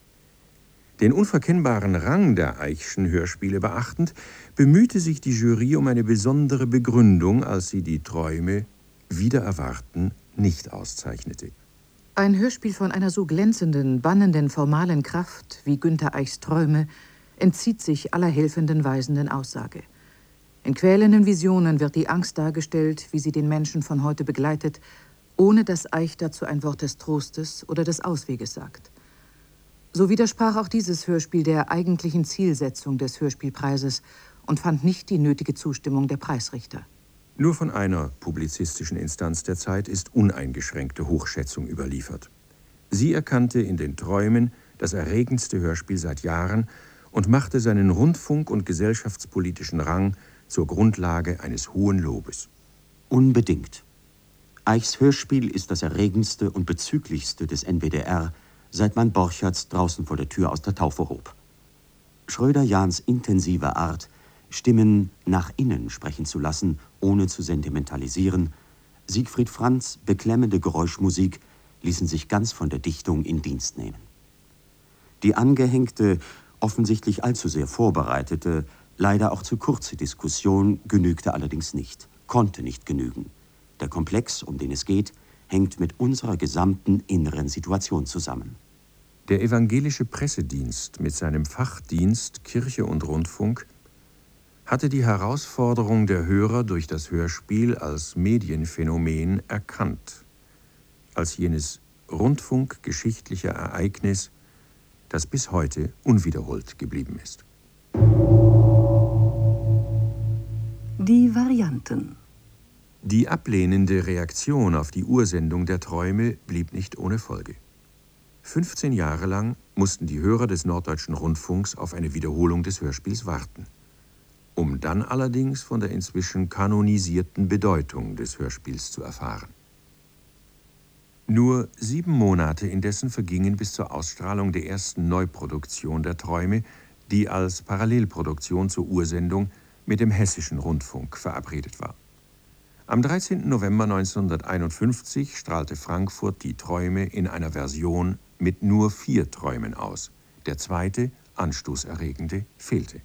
Den unverkennbaren Rang der Eichschen Hörspiele beachtend, bemühte sich die Jury um eine besondere Begründung, als sie die Träume wider Erwarten nicht auszeichnete. Ein Hörspiel von einer so glänzenden, bannenden, formalen Kraft wie Günter Eichs Träume entzieht sich aller helfenden, weisenden Aussage. In quälenden Visionen wird die Angst dargestellt, wie sie den Menschen von heute begleitet, ohne dass Eich dazu ein Wort des Trostes oder des Ausweges sagt. So widersprach auch dieses Hörspiel der eigentlichen Zielsetzung des Hörspielpreises und fand nicht die nötige Zustimmung der Preisrichter. Nur von einer publizistischen Instanz der Zeit ist uneingeschränkte Hochschätzung überliefert. Sie erkannte in den Träumen das erregendste Hörspiel seit Jahren und machte seinen rundfunk- und gesellschaftspolitischen Rang zur Grundlage eines hohen Lobes. Unbedingt. Eichs Hörspiel ist das erregendste und bezüglichste des NWDR, seit man Borchertz draußen vor der Tür aus der Taufe hob. Schröder-Jahns intensive Art, Stimmen nach innen sprechen zu lassen, ohne zu sentimentalisieren, Siegfried Franz' beklemmende Geräuschmusik ließen sich ganz von der Dichtung in Dienst nehmen. Die angehängte, offensichtlich allzu sehr vorbereitete, leider auch zu kurze Diskussion genügte allerdings nicht, konnte nicht genügen. Der Komplex, um den es geht, hängt mit unserer gesamten inneren Situation zusammen. Der evangelische Pressedienst mit seinem Fachdienst Kirche und Rundfunk hatte die Herausforderung der Hörer durch das Hörspiel als Medienphänomen erkannt, als jenes rundfunkgeschichtliche Ereignis, das bis heute unwiederholt geblieben ist. Die Varianten. Die ablehnende Reaktion auf die Ursendung der Träume blieb nicht ohne Folge. 15 Jahre lang mussten die Hörer des Norddeutschen Rundfunks auf eine Wiederholung des Hörspiels warten, um dann allerdings von der inzwischen kanonisierten Bedeutung des Hörspiels zu erfahren. Nur 7 Monate indessen vergingen bis zur Ausstrahlung der ersten Neuproduktion der Träume, die als Parallelproduktion zur Ursendung mit dem Hessischen Rundfunk verabredet war. Am 13. November 1951 strahlte Frankfurt die Träume in einer Version mit nur 4 Träumen aus. Der zweite, anstoßerregende, fehlte.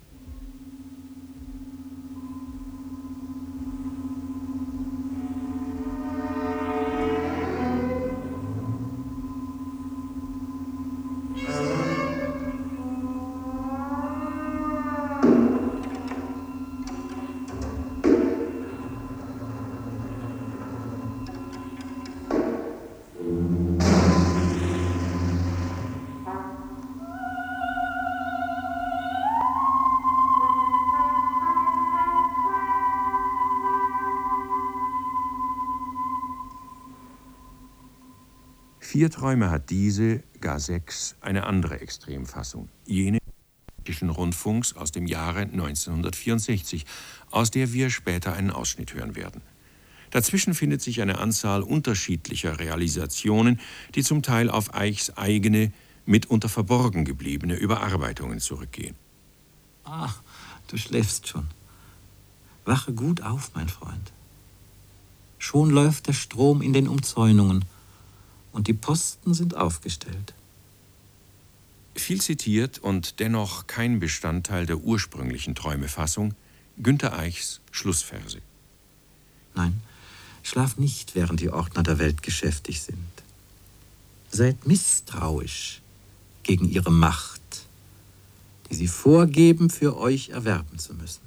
Vier Träume hat diese, gar 6, eine andere Extremfassung, jene des Hessischen Rundfunks aus dem Jahre 1964, aus der wir später einen Ausschnitt hören werden. Dazwischen findet sich eine Anzahl unterschiedlicher Realisationen, die zum Teil auf Eichs eigene, mitunter verborgen gebliebene Überarbeitungen zurückgehen. Ah, du schläfst schon. Wache gut auf, mein Freund. Schon läuft der Strom in den Umzäunungen und die Posten sind aufgestellt. Viel zitiert und dennoch kein Bestandteil der ursprünglichen Träumefassung, Günter Eichs Schlussverse. Nein, schlaf nicht, während die Ordner der Welt geschäftig sind. Seid misstrauisch gegen ihre Macht, die sie vorgeben, für euch erwerben zu müssen.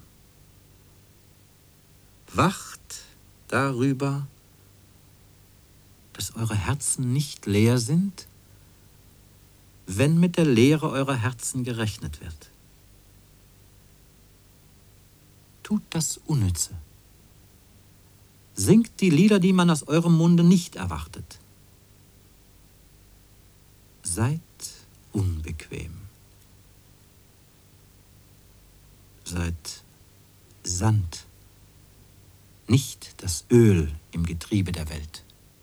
Wacht darüber, dass eure Herzen nicht leer sind, wenn mit der Leere eurer Herzen gerechnet wird. Tut das Unnütze. Singt die Lieder, die man aus eurem Munde nicht erwartet. Seid unbequem. Seid Sand, nicht das Öl im Getriebe der Welt.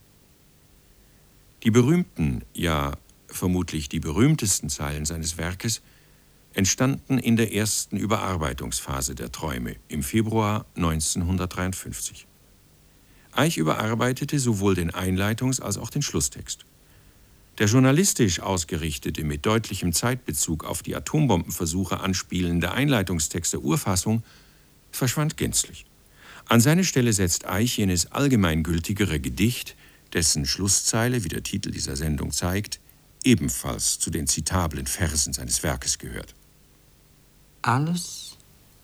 Die berühmten, ja vermutlich die berühmtesten Zeilen seines Werkes entstanden in der ersten Überarbeitungsphase der Träume im Februar 1953. Eich überarbeitete sowohl den Einleitungs- als auch den Schlusstext. Der journalistisch ausgerichtete, mit deutlichem Zeitbezug auf die Atombombenversuche anspielende Einleitungstext der Urfassung verschwand gänzlich. An seine Stelle setzt Eich jenes allgemeingültigere Gedicht, dessen Schlusszeile, wie der Titel dieser Sendung zeigt, ebenfalls zu den zitablen Versen seines Werkes gehört. Alles,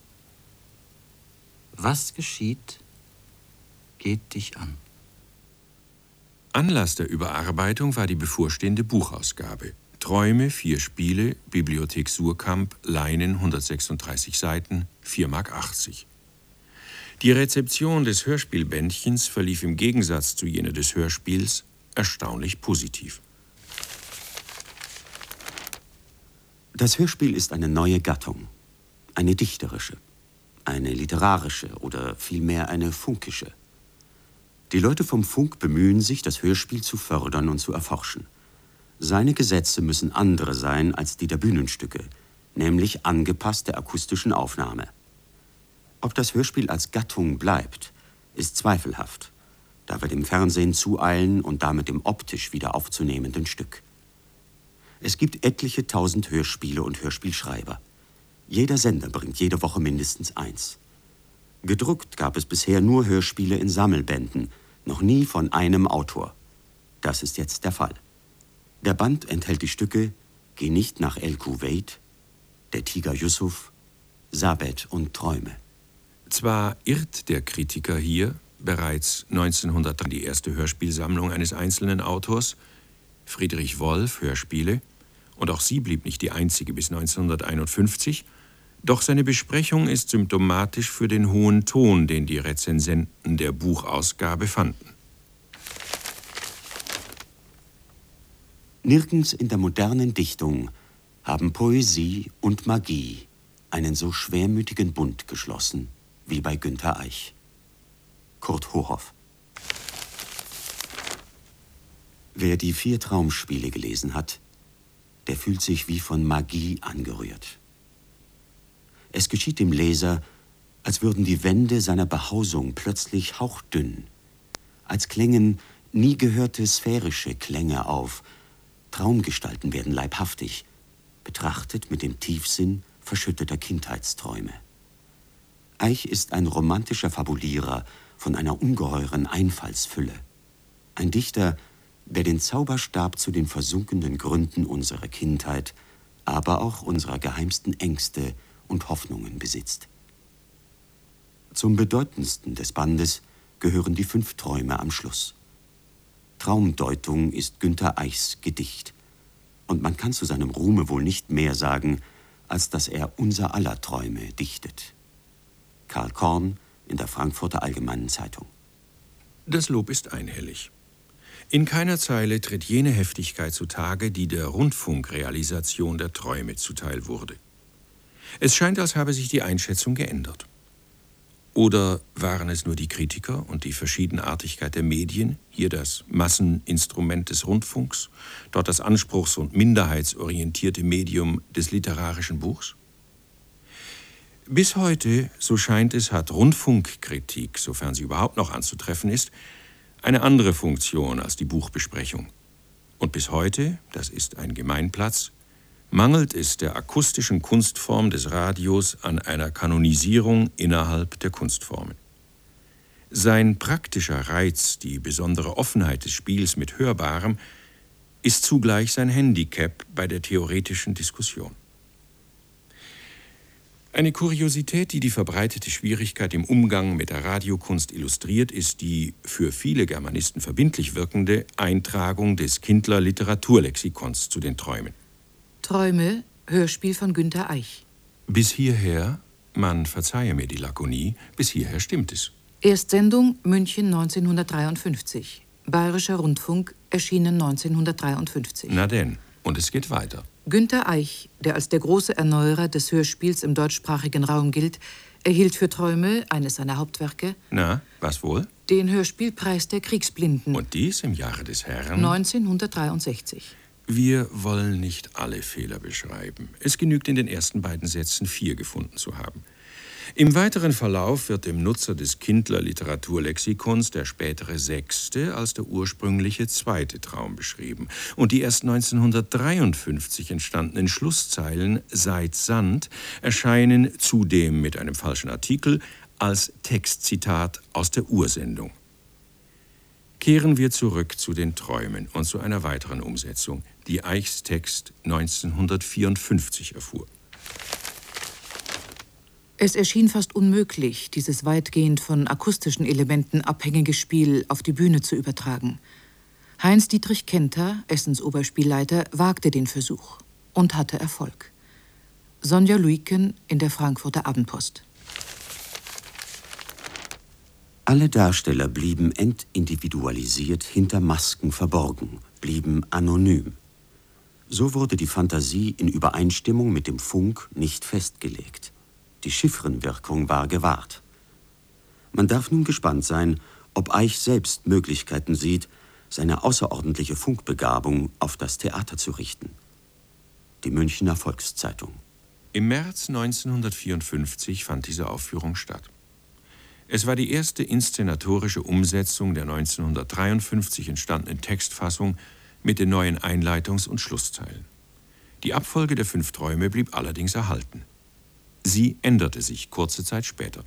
was geschieht, geht dich an. Anlass der Überarbeitung war die bevorstehende Buchausgabe. Träume, 4 Spiele, Bibliothek Surkamp, Leinen, 136 Seiten, 4,80 Mark. Die Rezeption des Hörspielbändchens verlief im Gegensatz zu jener des Hörspiels erstaunlich positiv. Das Hörspiel ist eine neue Gattung, eine dichterische, eine literarische oder vielmehr eine funkische. Die Leute vom Funk bemühen sich, das Hörspiel zu fördern und zu erforschen. Seine Gesetze müssen andere sein als die der Bühnenstücke, nämlich angepasst der akustischen Aufnahme. Ob das Hörspiel als Gattung bleibt, ist zweifelhaft, da wir dem Fernsehen zueilen und damit dem optisch wieder aufzunehmenden Stück. Es gibt etliche tausend Hörspiele und Hörspielschreiber. Jeder Sender bringt jede Woche mindestens 1. Gedruckt gab es bisher nur Hörspiele in Sammelbänden, noch nie von einem Autor. Das ist jetzt der Fall. Der Band enthält die Stücke Geh nicht nach El-Kuwait, Der Tiger Yusuf, Sabet und Träume. Zwar irrt der Kritiker hier, bereits 1900 die erste Hörspielsammlung eines einzelnen Autors, Friedrich Wolf, Hörspiele, und auch sie blieb nicht die einzige bis 1951, doch seine Besprechung ist symptomatisch für den hohen Ton, den die Rezensenten der Buchausgabe fanden. Nirgends in der modernen Dichtung haben Poesie und Magie einen so schwermütigen Bund geschlossen wie bei Günter Eich. Kurt Hohoff. Wer die 4 Traumspiele gelesen hat, der fühlt sich wie von Magie angerührt. Es geschieht dem Leser, als würden die Wände seiner Behausung plötzlich hauchdünn, als klängen nie gehörte sphärische Klänge auf, Traumgestalten werden leibhaftig, betrachtet mit dem Tiefsinn verschütteter Kindheitsträume. Eich ist ein romantischer Fabulierer von einer ungeheuren Einfallsfülle. Ein Dichter, der den Zauberstab zu den versunkenen Gründen unserer Kindheit, aber auch unserer geheimsten Ängste und Hoffnungen besitzt. Zum bedeutendsten des Bandes gehören die 5 Träume am Schluss. Traumdeutung ist Günter Eichs Gedicht. Und man kann zu seinem Ruhme wohl nicht mehr sagen, als dass er unser aller Träume dichtet. Karl Korn in der Frankfurter Allgemeinen Zeitung. Das Lob ist einhellig. In keiner Zeile tritt jene Heftigkeit zutage, die der Rundfunkrealisation der Träume zuteil wurde. Es scheint, als habe sich die Einschätzung geändert. Oder waren es nur die Kritiker und die Verschiedenartigkeit der Medien, hier das Masseninstrument des Rundfunks, dort das anspruchs- und minderheitsorientierte Medium des literarischen Buchs? Bis heute, so scheint es, hat Rundfunkkritik, sofern sie überhaupt noch anzutreffen ist, eine andere Funktion als die Buchbesprechung. Und bis heute, das ist ein Gemeinplatz, mangelt es der akustischen Kunstform des Radios an einer Kanonisierung innerhalb der Kunstformen. Sein praktischer Reiz, die besondere Offenheit des Spiels mit Hörbarem, ist zugleich sein Handicap bei der theoretischen Diskussion. Eine Kuriosität, die die verbreitete Schwierigkeit im Umgang mit der Radiokunst illustriert, ist die für viele Germanisten verbindlich wirkende Eintragung des Kindler Literaturlexikons zu den Träumen. Träume, Hörspiel von Günter Eich. Bis hierher, man verzeihe mir die Lakonie, bis hierher stimmt es. Erstsendung München 1953. Bayerischer Rundfunk, erschienen 1953. Na denn, und es geht weiter. Günter Eich, der als der große Erneuerer des Hörspiels im deutschsprachigen Raum gilt, erhielt für Träume, eines seiner Hauptwerke, na, was wohl? Den Hörspielpreis der Kriegsblinden. Und dies im Jahre des Herrn? 1963. Wir wollen nicht alle Fehler beschreiben. Es genügt in den ersten beiden Sätzen 4 gefunden zu haben. Im weiteren Verlauf wird dem Nutzer des Kindler Literaturlexikons der spätere 6. als der ursprüngliche 2. Traum beschrieben. Und die erst 1953 entstandenen Schlusszeilen Seid Sand erscheinen zudem mit einem falschen Artikel als Textzitat aus der Ursendung. Kehren wir zurück zu den Träumen und zu einer weiteren Umsetzung, die Eichs Text 1954 erfuhr. Es erschien fast unmöglich, dieses weitgehend von akustischen Elementen abhängige Spiel auf die Bühne zu übertragen. Heinz-Dietrich Kenter, Essens Oberspielleiter, wagte den Versuch und hatte Erfolg. Sonja Luiken in der Frankfurter Abendpost. Alle Darsteller blieben entindividualisiert hinter Masken verborgen, blieben anonym. So wurde die Fantasie in Übereinstimmung mit dem Funk nicht festgelegt. Die Chiffrenwirkung war gewahrt. Man darf nun gespannt sein, ob Eich selbst Möglichkeiten sieht, seine außerordentliche Funkbegabung auf das Theater zu richten. Die Münchner Volkszeitung. Im März 1954 fand diese Aufführung statt. Es war die erste inszenatorische Umsetzung der 1953 entstandenen Textfassung mit den neuen Einleitungs- und Schlusszeilen. Die Abfolge der 5 Träume blieb allerdings erhalten. Sie änderte sich kurze Zeit später.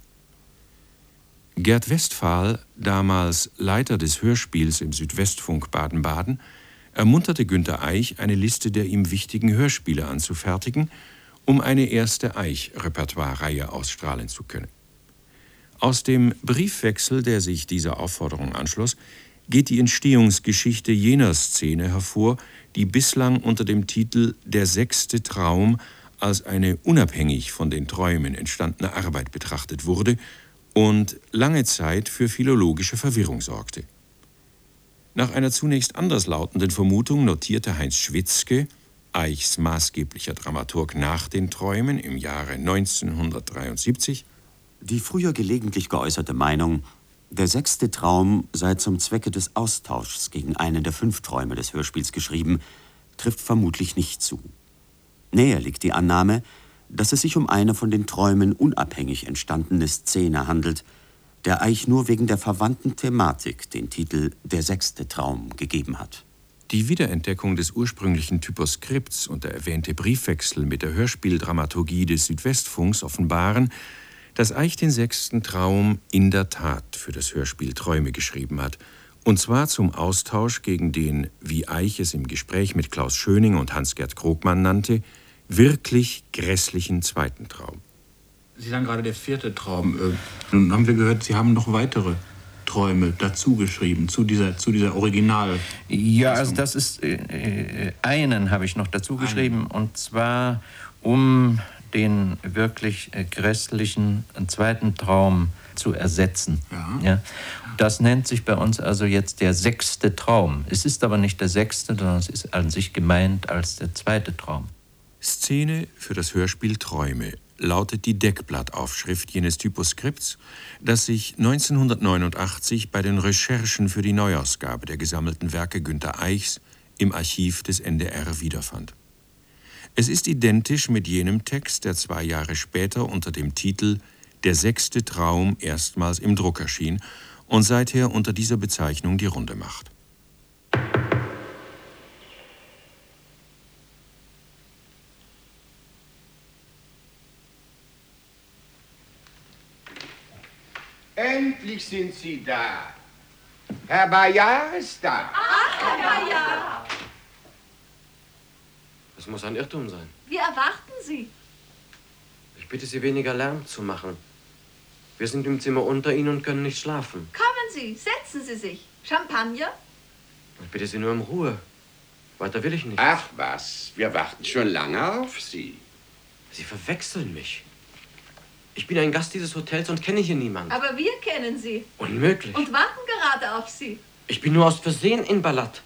Gerd Westphal, damals Leiter des Hörspiels im Südwestfunk Baden-Baden, ermunterte Günter Eich, eine Liste der ihm wichtigen Hörspiele anzufertigen, um eine erste Eich-Repertoire-Reihe ausstrahlen zu können. Aus dem Briefwechsel, der sich dieser Aufforderung anschloss, geht die Entstehungsgeschichte jener Szene hervor, die bislang unter dem Titel »Der sechste Traum« als eine unabhängig von den Träumen entstandene Arbeit betrachtet wurde und lange Zeit für philologische Verwirrung sorgte. Nach einer zunächst anderslautenden Vermutung notierte Heinz Schwitzke, Eichs maßgeblicher Dramaturg nach den Träumen im Jahre 1973, die früher gelegentlich geäußerte Meinung, der sechste Traum sei zum Zwecke des Austauschs gegen einen der 5 Träume des Hörspiels geschrieben, trifft vermutlich nicht zu. Näher liegt die Annahme, dass es sich um eine von den Träumen unabhängig entstandene Szene handelt, der Eich nur wegen der verwandten Thematik den Titel »Der sechste Traum« gegeben hat. Die Wiederentdeckung des ursprünglichen Typoskripts und der erwähnte Briefwechsel mit der Hörspieldramaturgie des Südwestfunks offenbaren, dass Eich den sechsten Traum in der Tat für das Hörspiel Träume geschrieben hat, und zwar zum Austausch gegen den, wie Eich es im Gespräch mit Klaus Schöning und Hans-Gerd Krogmann nannte, wirklich grässlichen zweiten Traum. Sie sagen gerade der 4. Traum. Nun haben wir gehört, Sie haben noch weitere Träume dazu geschrieben, zu dieser Original. Ja, also das ist, einen habe ich noch dazu geschrieben, und zwar um den wirklich grässlichen zweiten Traum zu ersetzen. Ja. Das nennt sich bei uns also jetzt der sechste Traum. Es ist aber nicht der sechste, sondern es ist an sich gemeint als der zweite Traum. Szene für das Hörspiel Träume lautet die Deckblattaufschrift jenes Typoskripts, das sich 1989 bei den Recherchen für die Neuausgabe der gesammelten Werke Günter Eichs im Archiv des NDR wiederfand. Es ist identisch mit jenem Text, der 2 Jahre später unter dem Titel »Der sechste Traum« erstmals im Druck erschien und seither unter dieser Bezeichnung die Runde macht. Endlich sind Sie da. Herr Bayard ist da. Ach, Herr Bayard. Das muss ein Irrtum sein. Wir erwarten Sie. Ich bitte Sie, weniger Lärm zu machen. Wir sind im Zimmer unter Ihnen und können nicht schlafen. Kommen Sie, setzen Sie sich. Champagner? Ich bitte Sie nur um Ruhe. Weiter will ich nicht. Ach was, wir warten schon lange auf Sie. Sie verwechseln mich. Ich bin ein Gast dieses Hotels und kenne hier niemanden. Aber wir kennen Sie. Unmöglich. Und warten gerade auf Sie. Ich bin nur aus Versehen in Ballett.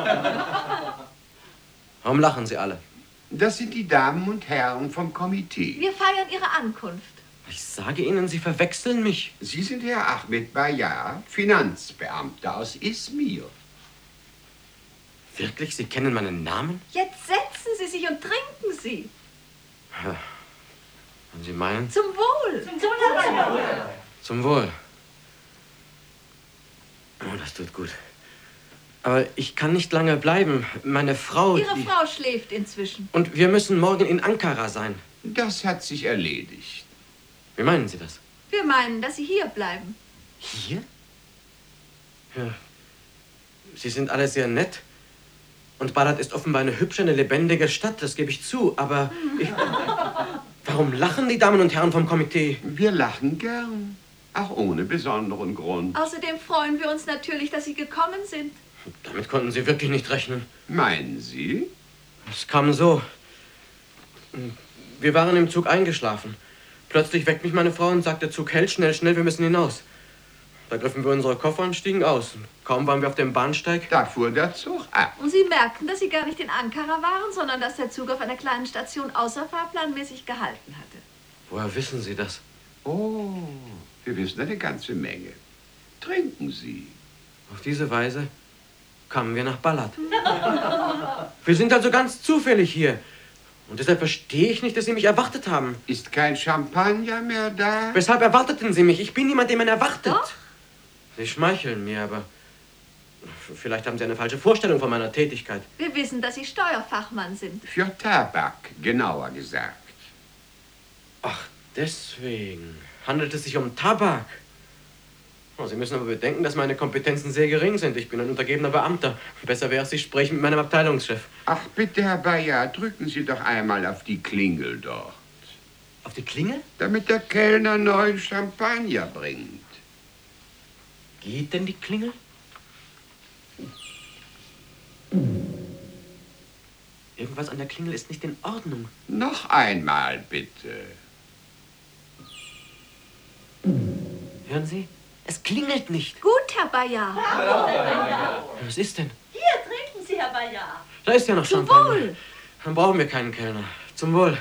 Warum lachen Sie alle? Das sind die Damen und Herren vom Komitee. Wir feiern Ihre Ankunft. Ich sage Ihnen, Sie verwechseln mich. Sie sind Herr Ahmed Bayard, Finanzbeamter aus Izmir. Wirklich? Sie kennen meinen Namen? Jetzt setzen Sie sich und trinken Sie. Ja. Wenn Sie meinen? Zum Wohl. Zum Wohl. Zum Wohl. Oh, das tut gut. Aber ich kann nicht lange bleiben. Meine Frau... Ihre Frau schläft inzwischen. Und wir müssen morgen in Ankara sein. Das hat sich erledigt. Wie meinen Sie das? Wir meinen, dass Sie hier bleiben. Hier? Ja. Sie sind alle sehr nett. Und Balad ist offenbar eine hübsche, eine lebendige Stadt, das gebe ich zu. Aber warum lachen die Damen und Herren vom Komitee? Wir lachen gern. Auch ohne besonderen Grund. Außerdem freuen wir uns natürlich, dass Sie gekommen sind. Damit konnten Sie wirklich nicht rechnen. Meinen Sie? Es kam so. Wir waren im Zug eingeschlafen. Plötzlich weckt mich meine Frau und sagt, der Zug hält, schnell, schnell, wir müssen hinaus. Da griffen wir unsere Koffer und stiegen aus. Kaum waren wir auf dem Bahnsteig. Da fuhr der Zug ab. Und Sie merkten, dass Sie gar nicht in Ankara waren, sondern dass der Zug auf einer kleinen Station außerfahrplanmäßig gehalten hatte. Woher wissen Sie das? Oh, wir wissen eine ganze Menge. Trinken Sie. Auf diese Weise kamen wir nach Balad. Wir sind also ganz zufällig hier. Und deshalb verstehe ich nicht, dass Sie mich erwartet haben. Ist kein Champagner mehr da? Weshalb erwarteten Sie mich? Ich bin niemand, den man erwartet. Doch. Sie schmeicheln mir, aber vielleicht haben Sie eine falsche Vorstellung von meiner Tätigkeit. Wir wissen, dass Sie Steuerfachmann sind. Für Tabak, genauer gesagt. Ach, deswegen handelt es sich um Tabak. Oh, Sie müssen aber bedenken, dass meine Kompetenzen sehr gering sind. Ich bin ein untergebener Beamter. Besser wäre es, Sie sprechen mit meinem Abteilungschef. Ach, bitte, Herr Bayard, drücken Sie doch einmal auf die Klingel dort. Auf die Klingel? Damit der Kellner neuen Champagner bringt. Geht denn die Klingel? Irgendwas an der Klingel ist nicht in Ordnung. Noch einmal, bitte. Hören Sie? Es klingelt nicht. Gut, Herr Bayard. Was ist denn? Hier, trinken Sie, Herr Bayard. Da ist ja noch Zum Champagner. Wohl. Dann brauchen wir keinen Kellner. Zum Wohl.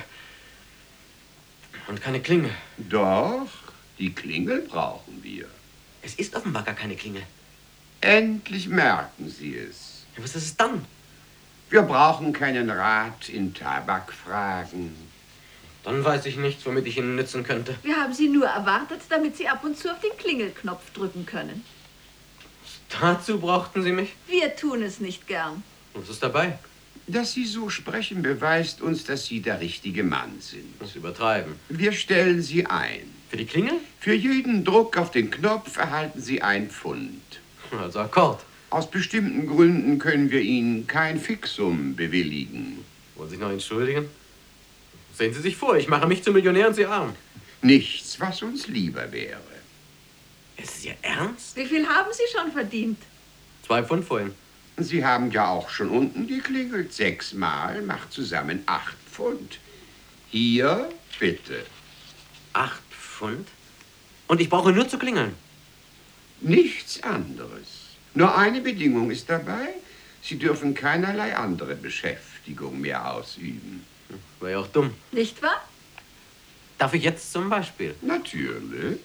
Und keine Klingel. Doch, die Klingel brauchen wir. Es ist offenbar gar keine Klingel. Endlich merken Sie es. Ja, was ist es dann? Wir brauchen keinen Rat in Tabakfragen. Dann weiß ich nicht, womit ich Ihnen nützen könnte. Wir haben Sie nur erwartet, damit Sie ab und zu auf den Klingelknopf drücken können. Dazu brauchten Sie mich? Wir tun es nicht gern. Was ist dabei? Dass Sie so sprechen, beweist uns, dass Sie der richtige Mann sind. Das übertreiben. Wir stellen Sie ein. Für die Klingel? Für jeden Druck auf den Knopf erhalten Sie 1 Pfund. Also Akkord. Aus bestimmten Gründen können wir Ihnen kein Fixum bewilligen. Wollen Sie sich noch entschuldigen? Sehen Sie sich vor, ich mache mich zum Millionär und Sie arm. Nichts, was uns lieber wäre. Ist es Ihr Ernst? Wie viel haben Sie schon verdient? 2 Pfund vorhin. Sie haben ja auch schon unten geklingelt. 6 Mal macht zusammen 8 Pfund. Hier, bitte. 8 Pfund? Und ich brauche nur zu klingeln? Nichts anderes. Nur eine Bedingung ist dabei. Sie dürfen keinerlei andere Beschäftigung mehr ausüben. Wäre ja auch dumm. Nicht wahr? Darf ich jetzt zum Beispiel? Natürlich.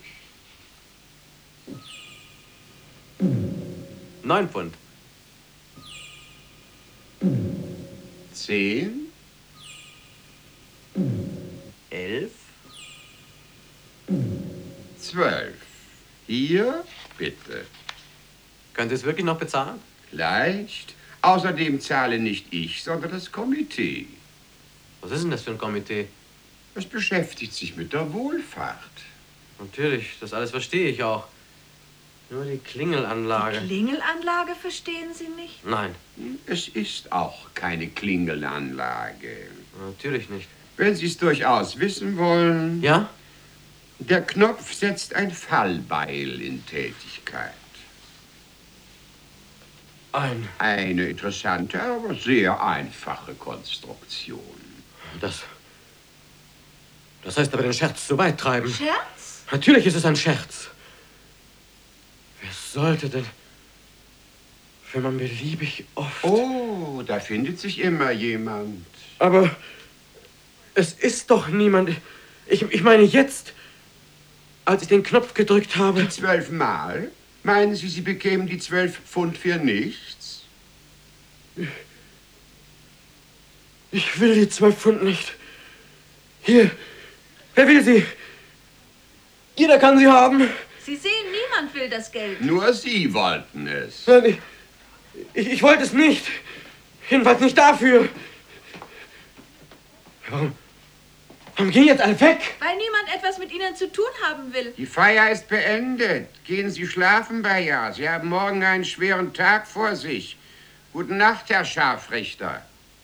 9 Pfund. 10. 11. 12. Hier, bitte. Können Sie es wirklich noch bezahlen? Leicht. Außerdem zahle nicht ich, sondern das Komitee. Was ist denn das für ein Komitee? Es beschäftigt sich mit der Wohlfahrt. Natürlich, das alles verstehe ich auch. Nur die Klingelanlage. Die Klingelanlage verstehen Sie nicht? Nein. Es ist auch keine Klingelanlage. Natürlich nicht. Wenn Sie es durchaus wissen wollen. Ja? Der Knopf setzt ein Fallbeil in Tätigkeit. Eine interessante, aber sehr einfache Konstruktion. Das heißt aber den Scherz zu weit treiben. Scherz? Natürlich ist es ein Scherz. Wer sollte denn, wenn man beliebig oft... Oh, da findet sich immer jemand. Aber es ist doch niemand. Ich meine jetzt, als ich den Knopf gedrückt habe... Die 12 Mal? Meinen Sie, Sie bekämen die 12 Pfund für nichts? Ich will die 12 Pfund nicht. Hier, wer will sie? Jeder kann sie haben. Sie sehen, niemand will das Geld. Nur Sie wollten es. Nein, ich wollte es nicht. Jedenfalls nicht dafür. Warum gehen jetzt alle weg? Weil niemand etwas mit Ihnen zu tun haben will. Die Feier ist beendet. Gehen Sie schlafen, Bayard. Sie haben morgen einen schweren Tag vor sich. Gute Nacht, Herr Scharfrichter.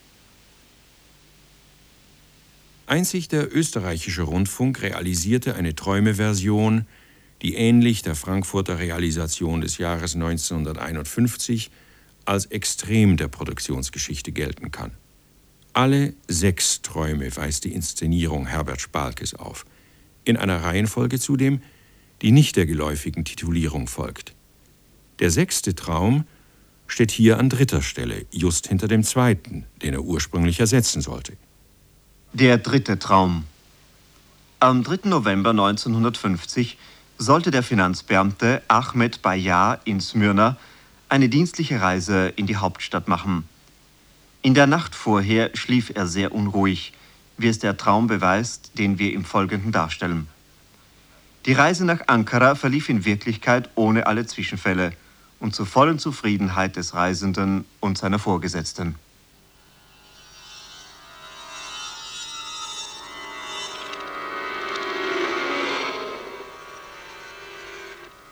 Einzig der österreichische Rundfunk realisierte eine Träumeversion, die ähnlich der Frankfurter Realisation des Jahres 1951 als Extrem der Produktionsgeschichte gelten kann. Alle 6 Träume weist die Inszenierung Herbert Spalkes auf, in einer Reihenfolge zudem, die nicht der geläufigen Titulierung folgt. Der 6. Traum steht hier an 3. Stelle, just hinter dem 2., den er ursprünglich ersetzen sollte. Der 3. Traum. Am 3. November 1950 sollte der Finanzbeamte Ahmed Bayard in Smyrna eine dienstliche Reise in die Hauptstadt machen. In der Nacht vorher schlief er sehr unruhig, wie es der Traum beweist, den wir im Folgenden darstellen. Die Reise nach Ankara verlief in Wirklichkeit ohne alle Zwischenfälle und zur vollen Zufriedenheit des Reisenden und seiner Vorgesetzten.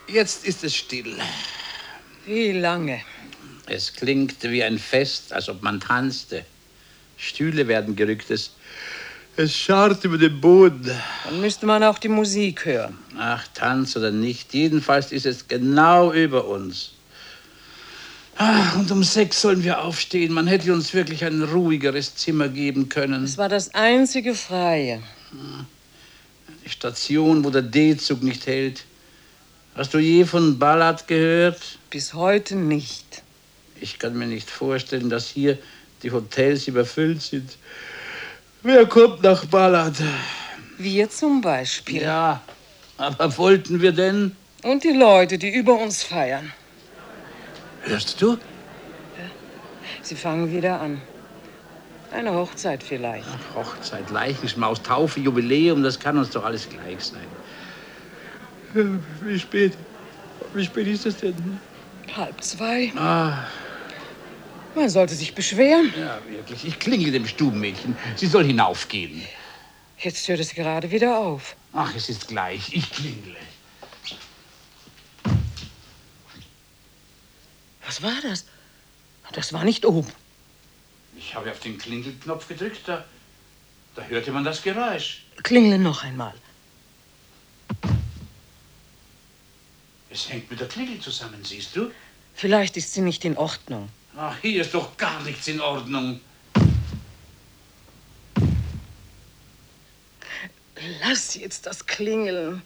Jetzt ist es still. Wie lange? Es klingt wie ein Fest, als ob man tanzte. Stühle werden gerückt, es scharrt über den Boden. Dann müsste man auch die Musik hören. Ach, Tanz oder nicht, jedenfalls ist es genau über uns. Ach, und um 6 sollen wir aufstehen. Man hätte uns wirklich ein ruhigeres Zimmer geben können. Es war das einzige Freie. Die Station, wo der D-Zug nicht hält. Hast du je von Ballad gehört? Bis heute nicht. Ich kann mir nicht vorstellen, dass hier die Hotels überfüllt sind. Wer kommt nach Ballad? Wir zum Beispiel. Ja, aber wollten wir denn? Und die Leute, die über uns feiern. Hörst du? Sie fangen wieder an. Eine Hochzeit vielleicht. Ach, Hochzeit, Leichenschmaus, Taufe, Jubiläum, das kann uns doch alles gleich sein. Wie spät? Wie spät ist es denn? 1:30. Ah. Man sollte sich beschweren. Ja, wirklich. Ich klingel dem Stubenmädchen. Sie soll hinaufgehen. Jetzt hört es gerade wieder auf. Ach, es ist gleich. Ich klingle. Was war das? Das war nicht oben. Ich habe auf den Klingelknopf gedrückt. Da hörte man das Geräusch. Klingle noch einmal. Es hängt mit der Klingel zusammen, siehst du? Vielleicht ist sie nicht in Ordnung. Ach, hier ist doch gar nichts in Ordnung. Lass jetzt das Klingeln.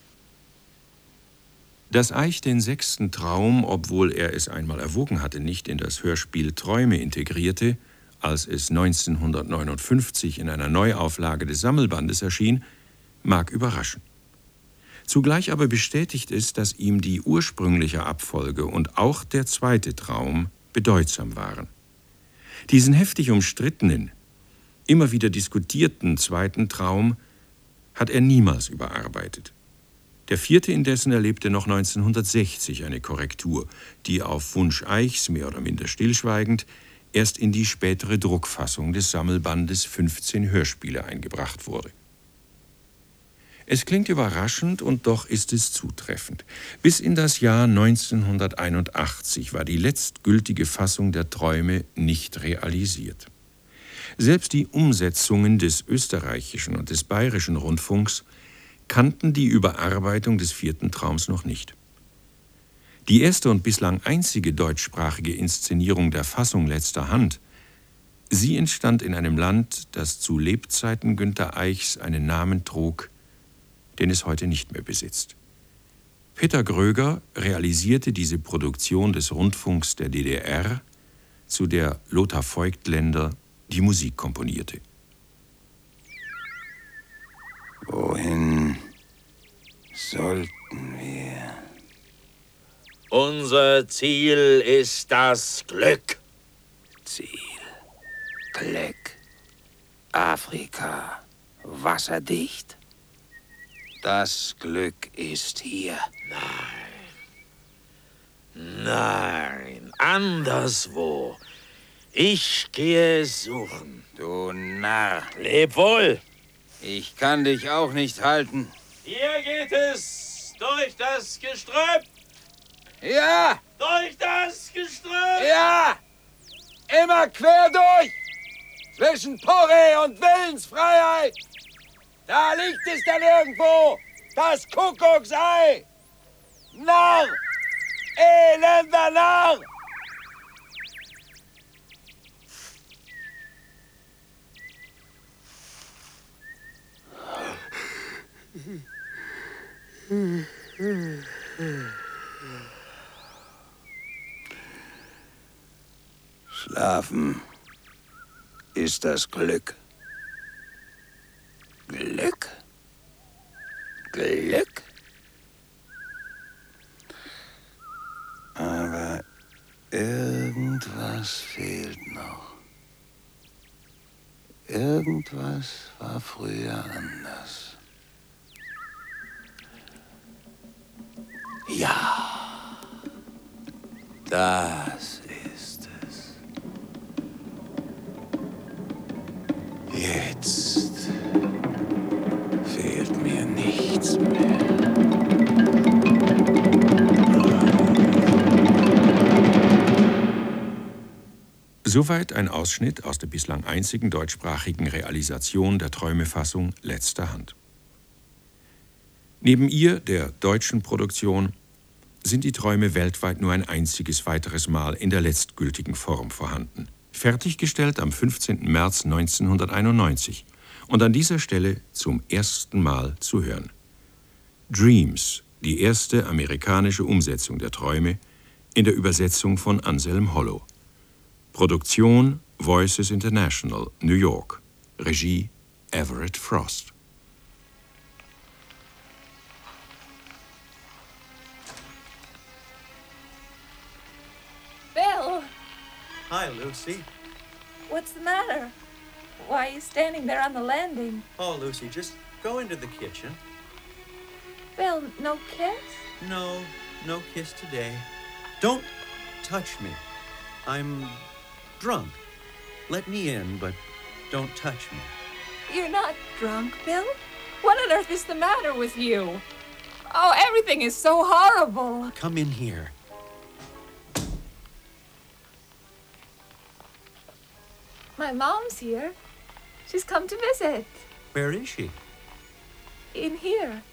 Dass Eich den 6. Traum, obwohl er es einmal erwogen hatte, nicht in das Hörspiel Träume integrierte, als es 1959 in einer Neuauflage des Sammelbandes erschien, mag überraschen. Zugleich aber bestätigt es, dass ihm die ursprüngliche Abfolge und auch der 2. Traum bedeutsam waren. Diesen heftig umstrittenen, immer wieder diskutierten 2. Traum hat er niemals überarbeitet. Der 4. indessen erlebte noch 1960 eine Korrektur, die auf Wunsch Eichs, mehr oder minder stillschweigend, erst in die spätere Druckfassung des Sammelbandes 15 Hörspiele eingebracht wurde. Es klingt überraschend und doch ist es zutreffend. Bis in das Jahr 1981 war die letztgültige Fassung der Träume nicht realisiert. Selbst die Umsetzungen des österreichischen und des bayerischen Rundfunks kannten die Überarbeitung des 4. Traums noch nicht. Die erste und bislang einzige deutschsprachige Inszenierung der Fassung letzter Hand, sie entstand in einem Land, das zu Lebzeiten Günter Eichs einen Namen trug, den es heute nicht mehr besitzt. Peter Gröger realisierte diese Produktion des Rundfunks der DDR, zu der Lothar Voigtländer die Musik komponierte. Wohin sollten wir? Unser Ziel ist das Glück. Ziel, Glück, Afrika, wasserdicht. Das Glück ist hier. Nein, anderswo. Ich gehe es suchen. Du Narr. Leb wohl. Ich kann dich auch nicht halten. Hier geht es durch das Gestrüpp. Ja! Durch das Gestrüpp. Ja! Immer quer durch! Zwischen Porree und Willensfreiheit! Da liegt es dann irgendwo, das Kuckucksei! Narr! Elender Narr! Schlafen ist das Glück. Glück? Glück? Aber irgendwas fehlt noch. Irgendwas war früher anders. Ja, das ist es. Jetzt fehlt mir nichts mehr. Soweit ein Ausschnitt aus der bislang einzigen deutschsprachigen Realisation der Träumefassung Letzter Hand. Neben ihr, der deutschen Produktion, sind die Träume weltweit nur ein einziges weiteres Mal in der letztgültigen Form vorhanden. Fertiggestellt am 15. März 1991 und an dieser Stelle zum ersten Mal zu hören. Dreams, die erste amerikanische Umsetzung der Träume, in der Übersetzung von Anselm Hollow. Produktion Voices International, New York. Regie Everett Frost. Bill! Hi, Lucy. What's the matter? Why are you standing there on the landing? Oh, Lucy, just go into the kitchen. Bill, no kiss? No, no kiss today. Don't touch me. I'm drunk. Let me in, but don't touch me. You're not drunk, Bill? What on earth is the matter with you? Oh, everything is so horrible. Come in here. My mom's here. She's come to visit. Where is she? In here.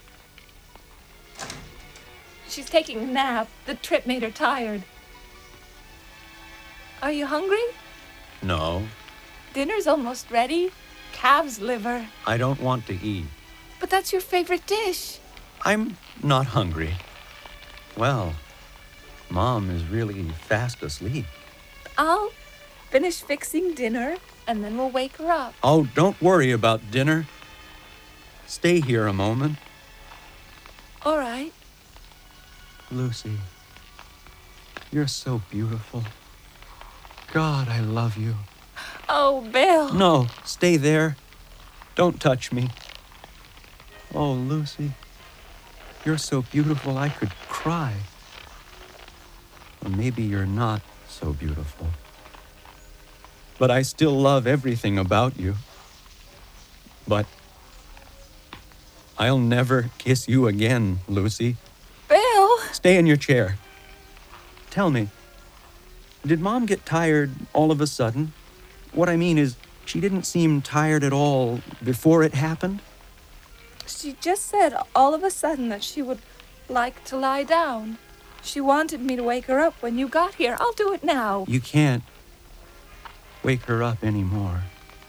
She's taking a nap. The trip made her tired. Are you hungry? No, Dinner's almost ready. Calf's liver. I don't want to eat. But that's your favorite dish. I'm not hungry. Well, Mom is really fast asleep. I'll finish fixing dinner, and then we'll wake her up. Oh, don't worry about dinner. Stay here a moment. All right. Lucy, you're so beautiful. God, I love you. Oh, Bill. No, stay there. Don't touch me. Oh, Lucy, you're so beautiful I could cry. Or maybe you're not so beautiful. But I still love everything about you. But I'll never kiss you again, Lucy. Bill! Stay in your chair. Tell me, did Mom get tired all of a sudden? What I mean is, she didn't seem tired at all before it happened? She just said all of a sudden that she would like to lie down. She wanted me to wake her up when you got here. I'll do it now. You can't wake her up anymore.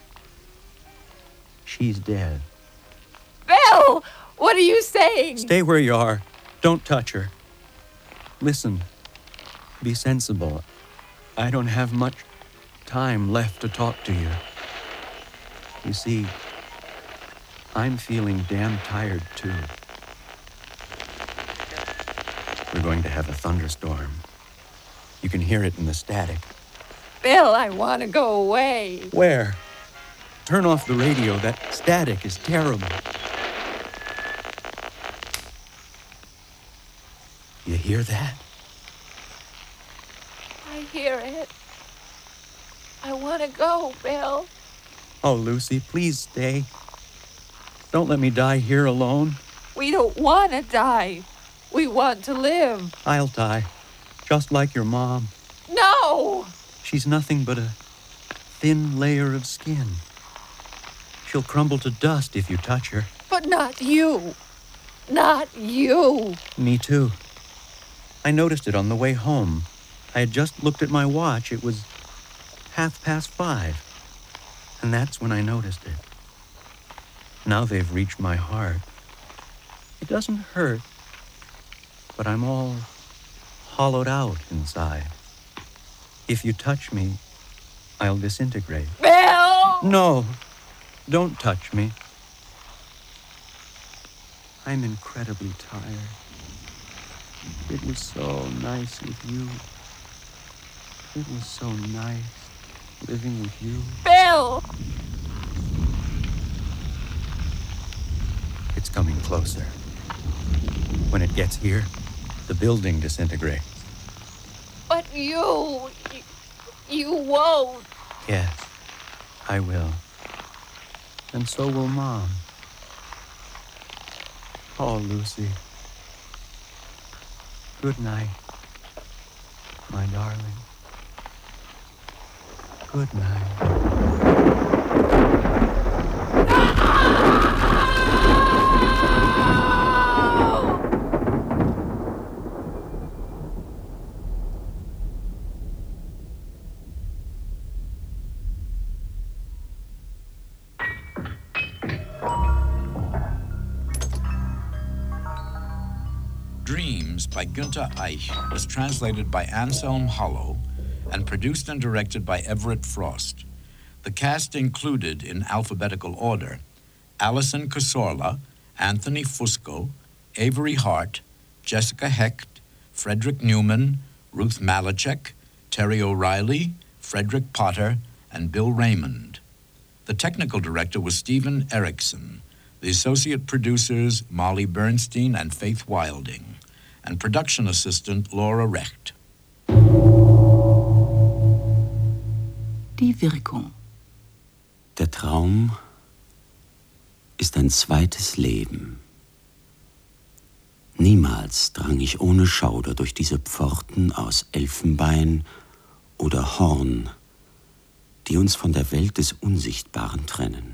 She's dead. Bill! What are you saying? Stay where you are. Don't touch her. Listen. Be sensible. I don't have much time left to talk to you. You see, I'm feeling damn tired, too. We're going to have a thunderstorm. You can hear it in the static. Bill, I want to go away. Where? Turn off the radio. That static is terrible. You hear that? I hear it. I want to go, Bill. Oh, Lucy, please stay. Don't let me die here alone. We don't want to die. We want to live. I'll die, just like your mom. No! She's nothing but a thin layer of skin. She'll crumble to dust if you touch her. But not you. Not you. Me too. I noticed it on the way home. I had just looked at my watch. It was 5:30. And that's when I noticed it. Now they've reached my heart. It doesn't hurt, but I'm all hollowed out inside. If you touch me, I'll disintegrate. Bill! No, don't touch me. I'm incredibly tired. It was so nice with you. It was so nice living with you. Bill! It's coming closer. When it gets here, the building disintegrates. But you won't. Yes, I will. And so will Mom. Oh, Lucy. Good night, my darling. Good night. Dreams by Günter Eich was translated by Anselm Hollow and produced and directed by Everett Frost. The cast included, in alphabetical order, Alison Casorla, Anthony Fusco, Avery Hart, Jessica Hecht, Frederick Newman, Ruth Malachek, Terry O'Reilly, Frederick Potter, and Bill Raymond. The technical director was Stephen Erickson. The associate producers, Molly Bernstein and Faith Wilding, and production assistant Laura Recht. Die Wirkung. Der Traum ist ein zweites Leben. Niemals drang ich ohne Schauder durch diese Pforten aus Elfenbein oder Horn, die uns von der Welt des Unsichtbaren trennen.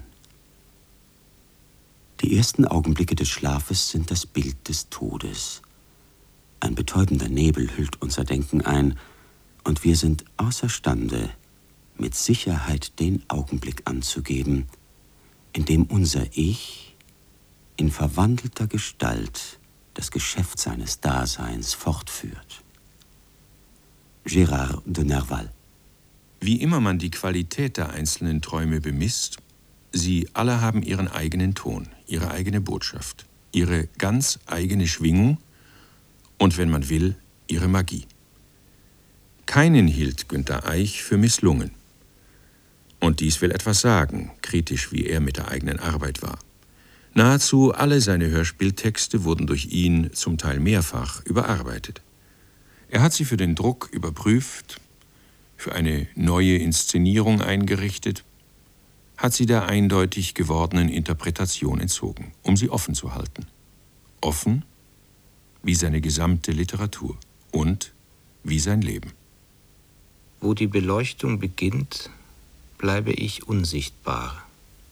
Die ersten Augenblicke des Schlafes sind das Bild des Todes. Ein betäubender Nebel hüllt unser Denken ein, und wir sind außerstande, mit Sicherheit den Augenblick anzugeben, in dem unser Ich in verwandelter Gestalt das Geschäft seines Daseins fortführt. Gérard de Nerval. Wie immer man die Qualität der einzelnen Träume bemisst, sie alle haben ihren eigenen Ton, ihre eigene Botschaft, ihre ganz eigene Schwingung und, wenn man will, ihre Magie. Keinen hielt Günter Eich für misslungen. Und dies will etwas sagen, kritisch wie er mit der eigenen Arbeit war. Nahezu alle seine Hörspieltexte wurden durch ihn zum Teil mehrfach überarbeitet. Er hat sie für den Druck überprüft, für eine neue Inszenierung eingerichtet, hat sie der eindeutig gewordenen Interpretation entzogen, um sie offen zu halten. Offen wie seine gesamte Literatur und wie sein Leben. Wo die Beleuchtung beginnt, bleibe ich unsichtbar.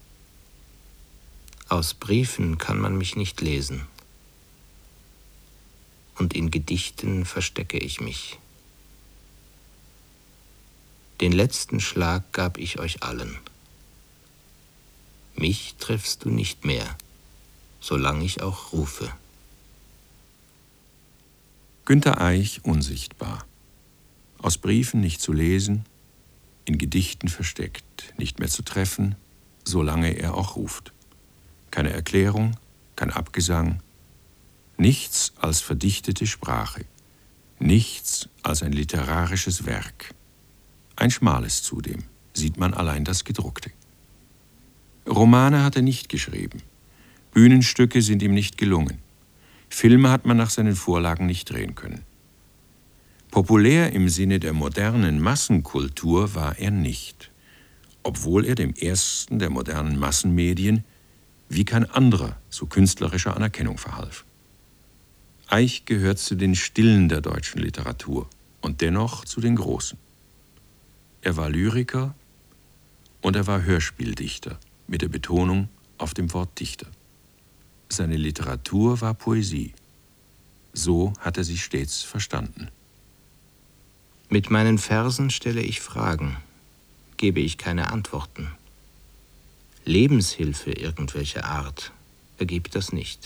Aus Briefen kann man mich nicht lesen. Und in Gedichten verstecke ich mich. Den letzten Schlag gab ich euch allen. Mich triffst du nicht mehr, solange ich auch rufe. Günter Eich unsichtbar. Aus Briefen nicht zu lesen, in Gedichten versteckt, nicht mehr zu treffen, solange er auch ruft. Keine Erklärung, kein Abgesang, nichts als verdichtete Sprache, nichts als ein literarisches Werk. Ein schmales zudem, sieht man allein das Gedruckte. Romane hat er nicht geschrieben, Bühnenstücke sind ihm nicht gelungen, Filme hat man nach seinen Vorlagen nicht drehen können. Populär im Sinne der modernen Massenkultur war er nicht, obwohl er dem ersten der modernen Massenmedien wie kein anderer zu künstlerischer Anerkennung verhalf. Eich gehört zu den Stillen der deutschen Literatur und dennoch zu den Großen. Er war Lyriker und er war Hörspieldichter, mit der Betonung auf dem Wort Dichter. Seine Literatur war Poesie. So hat er sie stets verstanden. Mit meinen Versen stelle ich Fragen, gebe ich keine Antworten. Lebenshilfe irgendwelcher Art ergibt das nicht.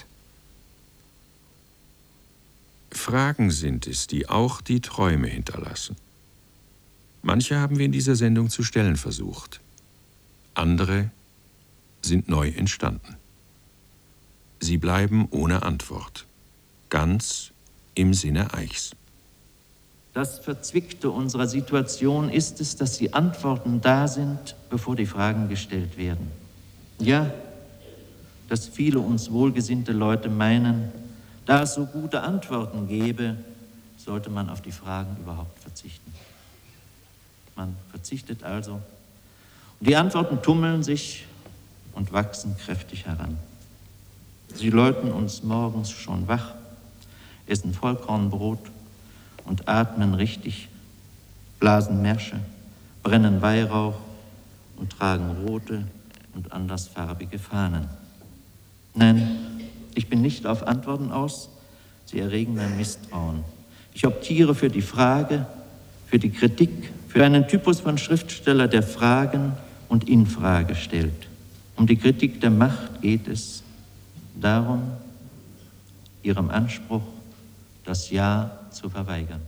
Fragen sind es, die auch die Träume hinterlassen. Manche haben wir in dieser Sendung zu stellen versucht. Andere sind neu entstanden. Sie bleiben ohne Antwort, ganz im Sinne Eichs. Das Verzwickte unserer Situation ist es, dass die Antworten da sind, bevor die Fragen gestellt werden. Ja, dass viele uns wohlgesinnte Leute meinen, da es so gute Antworten gäbe, sollte man auf die Fragen überhaupt verzichten. Man verzichtet also, und die Antworten tummeln sich und wachsen kräftig heran. Sie läuten uns morgens schon wach, essen Vollkornbrot und atmen richtig, blasen Märsche, brennen Weihrauch und tragen rote und andersfarbige Fahnen. Nein, ich bin nicht auf Antworten aus, sie erregen mein Misstrauen. Ich optiere für die Frage, für die Kritik, für einen Typus von Schriftsteller, der Fragen und Infrage stellt. Um die Kritik der Macht geht es darum, ihrem Anspruch das Ja zu verweigern.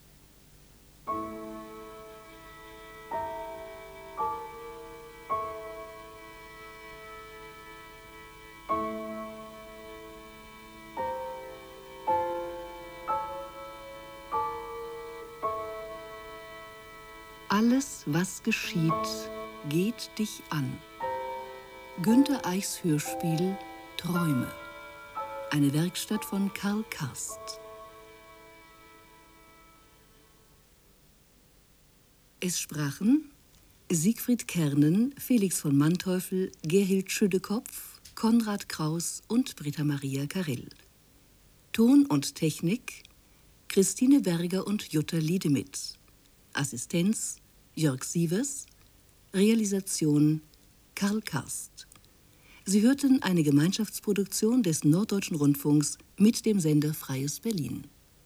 Alles, was geschieht, geht dich an. Günter Eichs Hörspiel Träume. Eine Werkstatt von Karl Karst. Es sprachen Siegfried Kernen, Felix von Manteuffel, Gerhild Schüddekopf, Konrad Kraus und Britta Maria Karell. Ton und Technik Christine Berger und Jutta Liedemith. Assistenz Jörg Sievers. Realisation Karl Karst. Sie hörten eine Gemeinschaftsproduktion des Norddeutschen Rundfunks mit dem Sender Freies Berlin.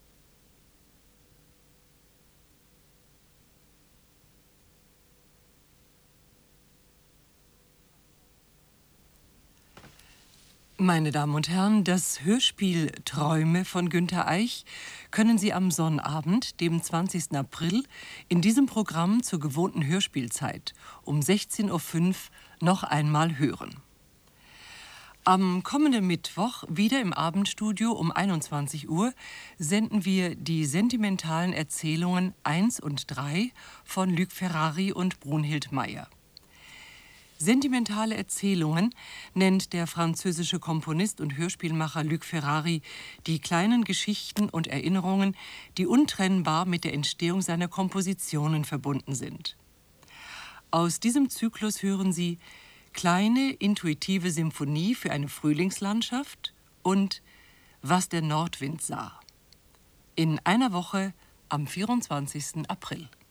Meine Damen und Herren, das Hörspiel Träume von Günter Eich können Sie am Sonnabend, dem 20. April, in diesem Programm zur gewohnten Hörspielzeit um 16:05 Uhr noch einmal hören. Am kommenden Mittwoch, wieder im Abendstudio um 21 Uhr, senden wir die sentimentalen Erzählungen 1 und 3 von Luc Ferrari und Brunhild Meyer. Sentimentale Erzählungen nennt der französische Komponist und Hörspielmacher Luc Ferrari die kleinen Geschichten und Erinnerungen, die untrennbar mit der Entstehung seiner Kompositionen verbunden sind. Aus diesem Zyklus hören Sie Kleine intuitive Symphonie für eine Frühlingslandschaft und Was der Nordwind sah. In einer Woche am 24. April.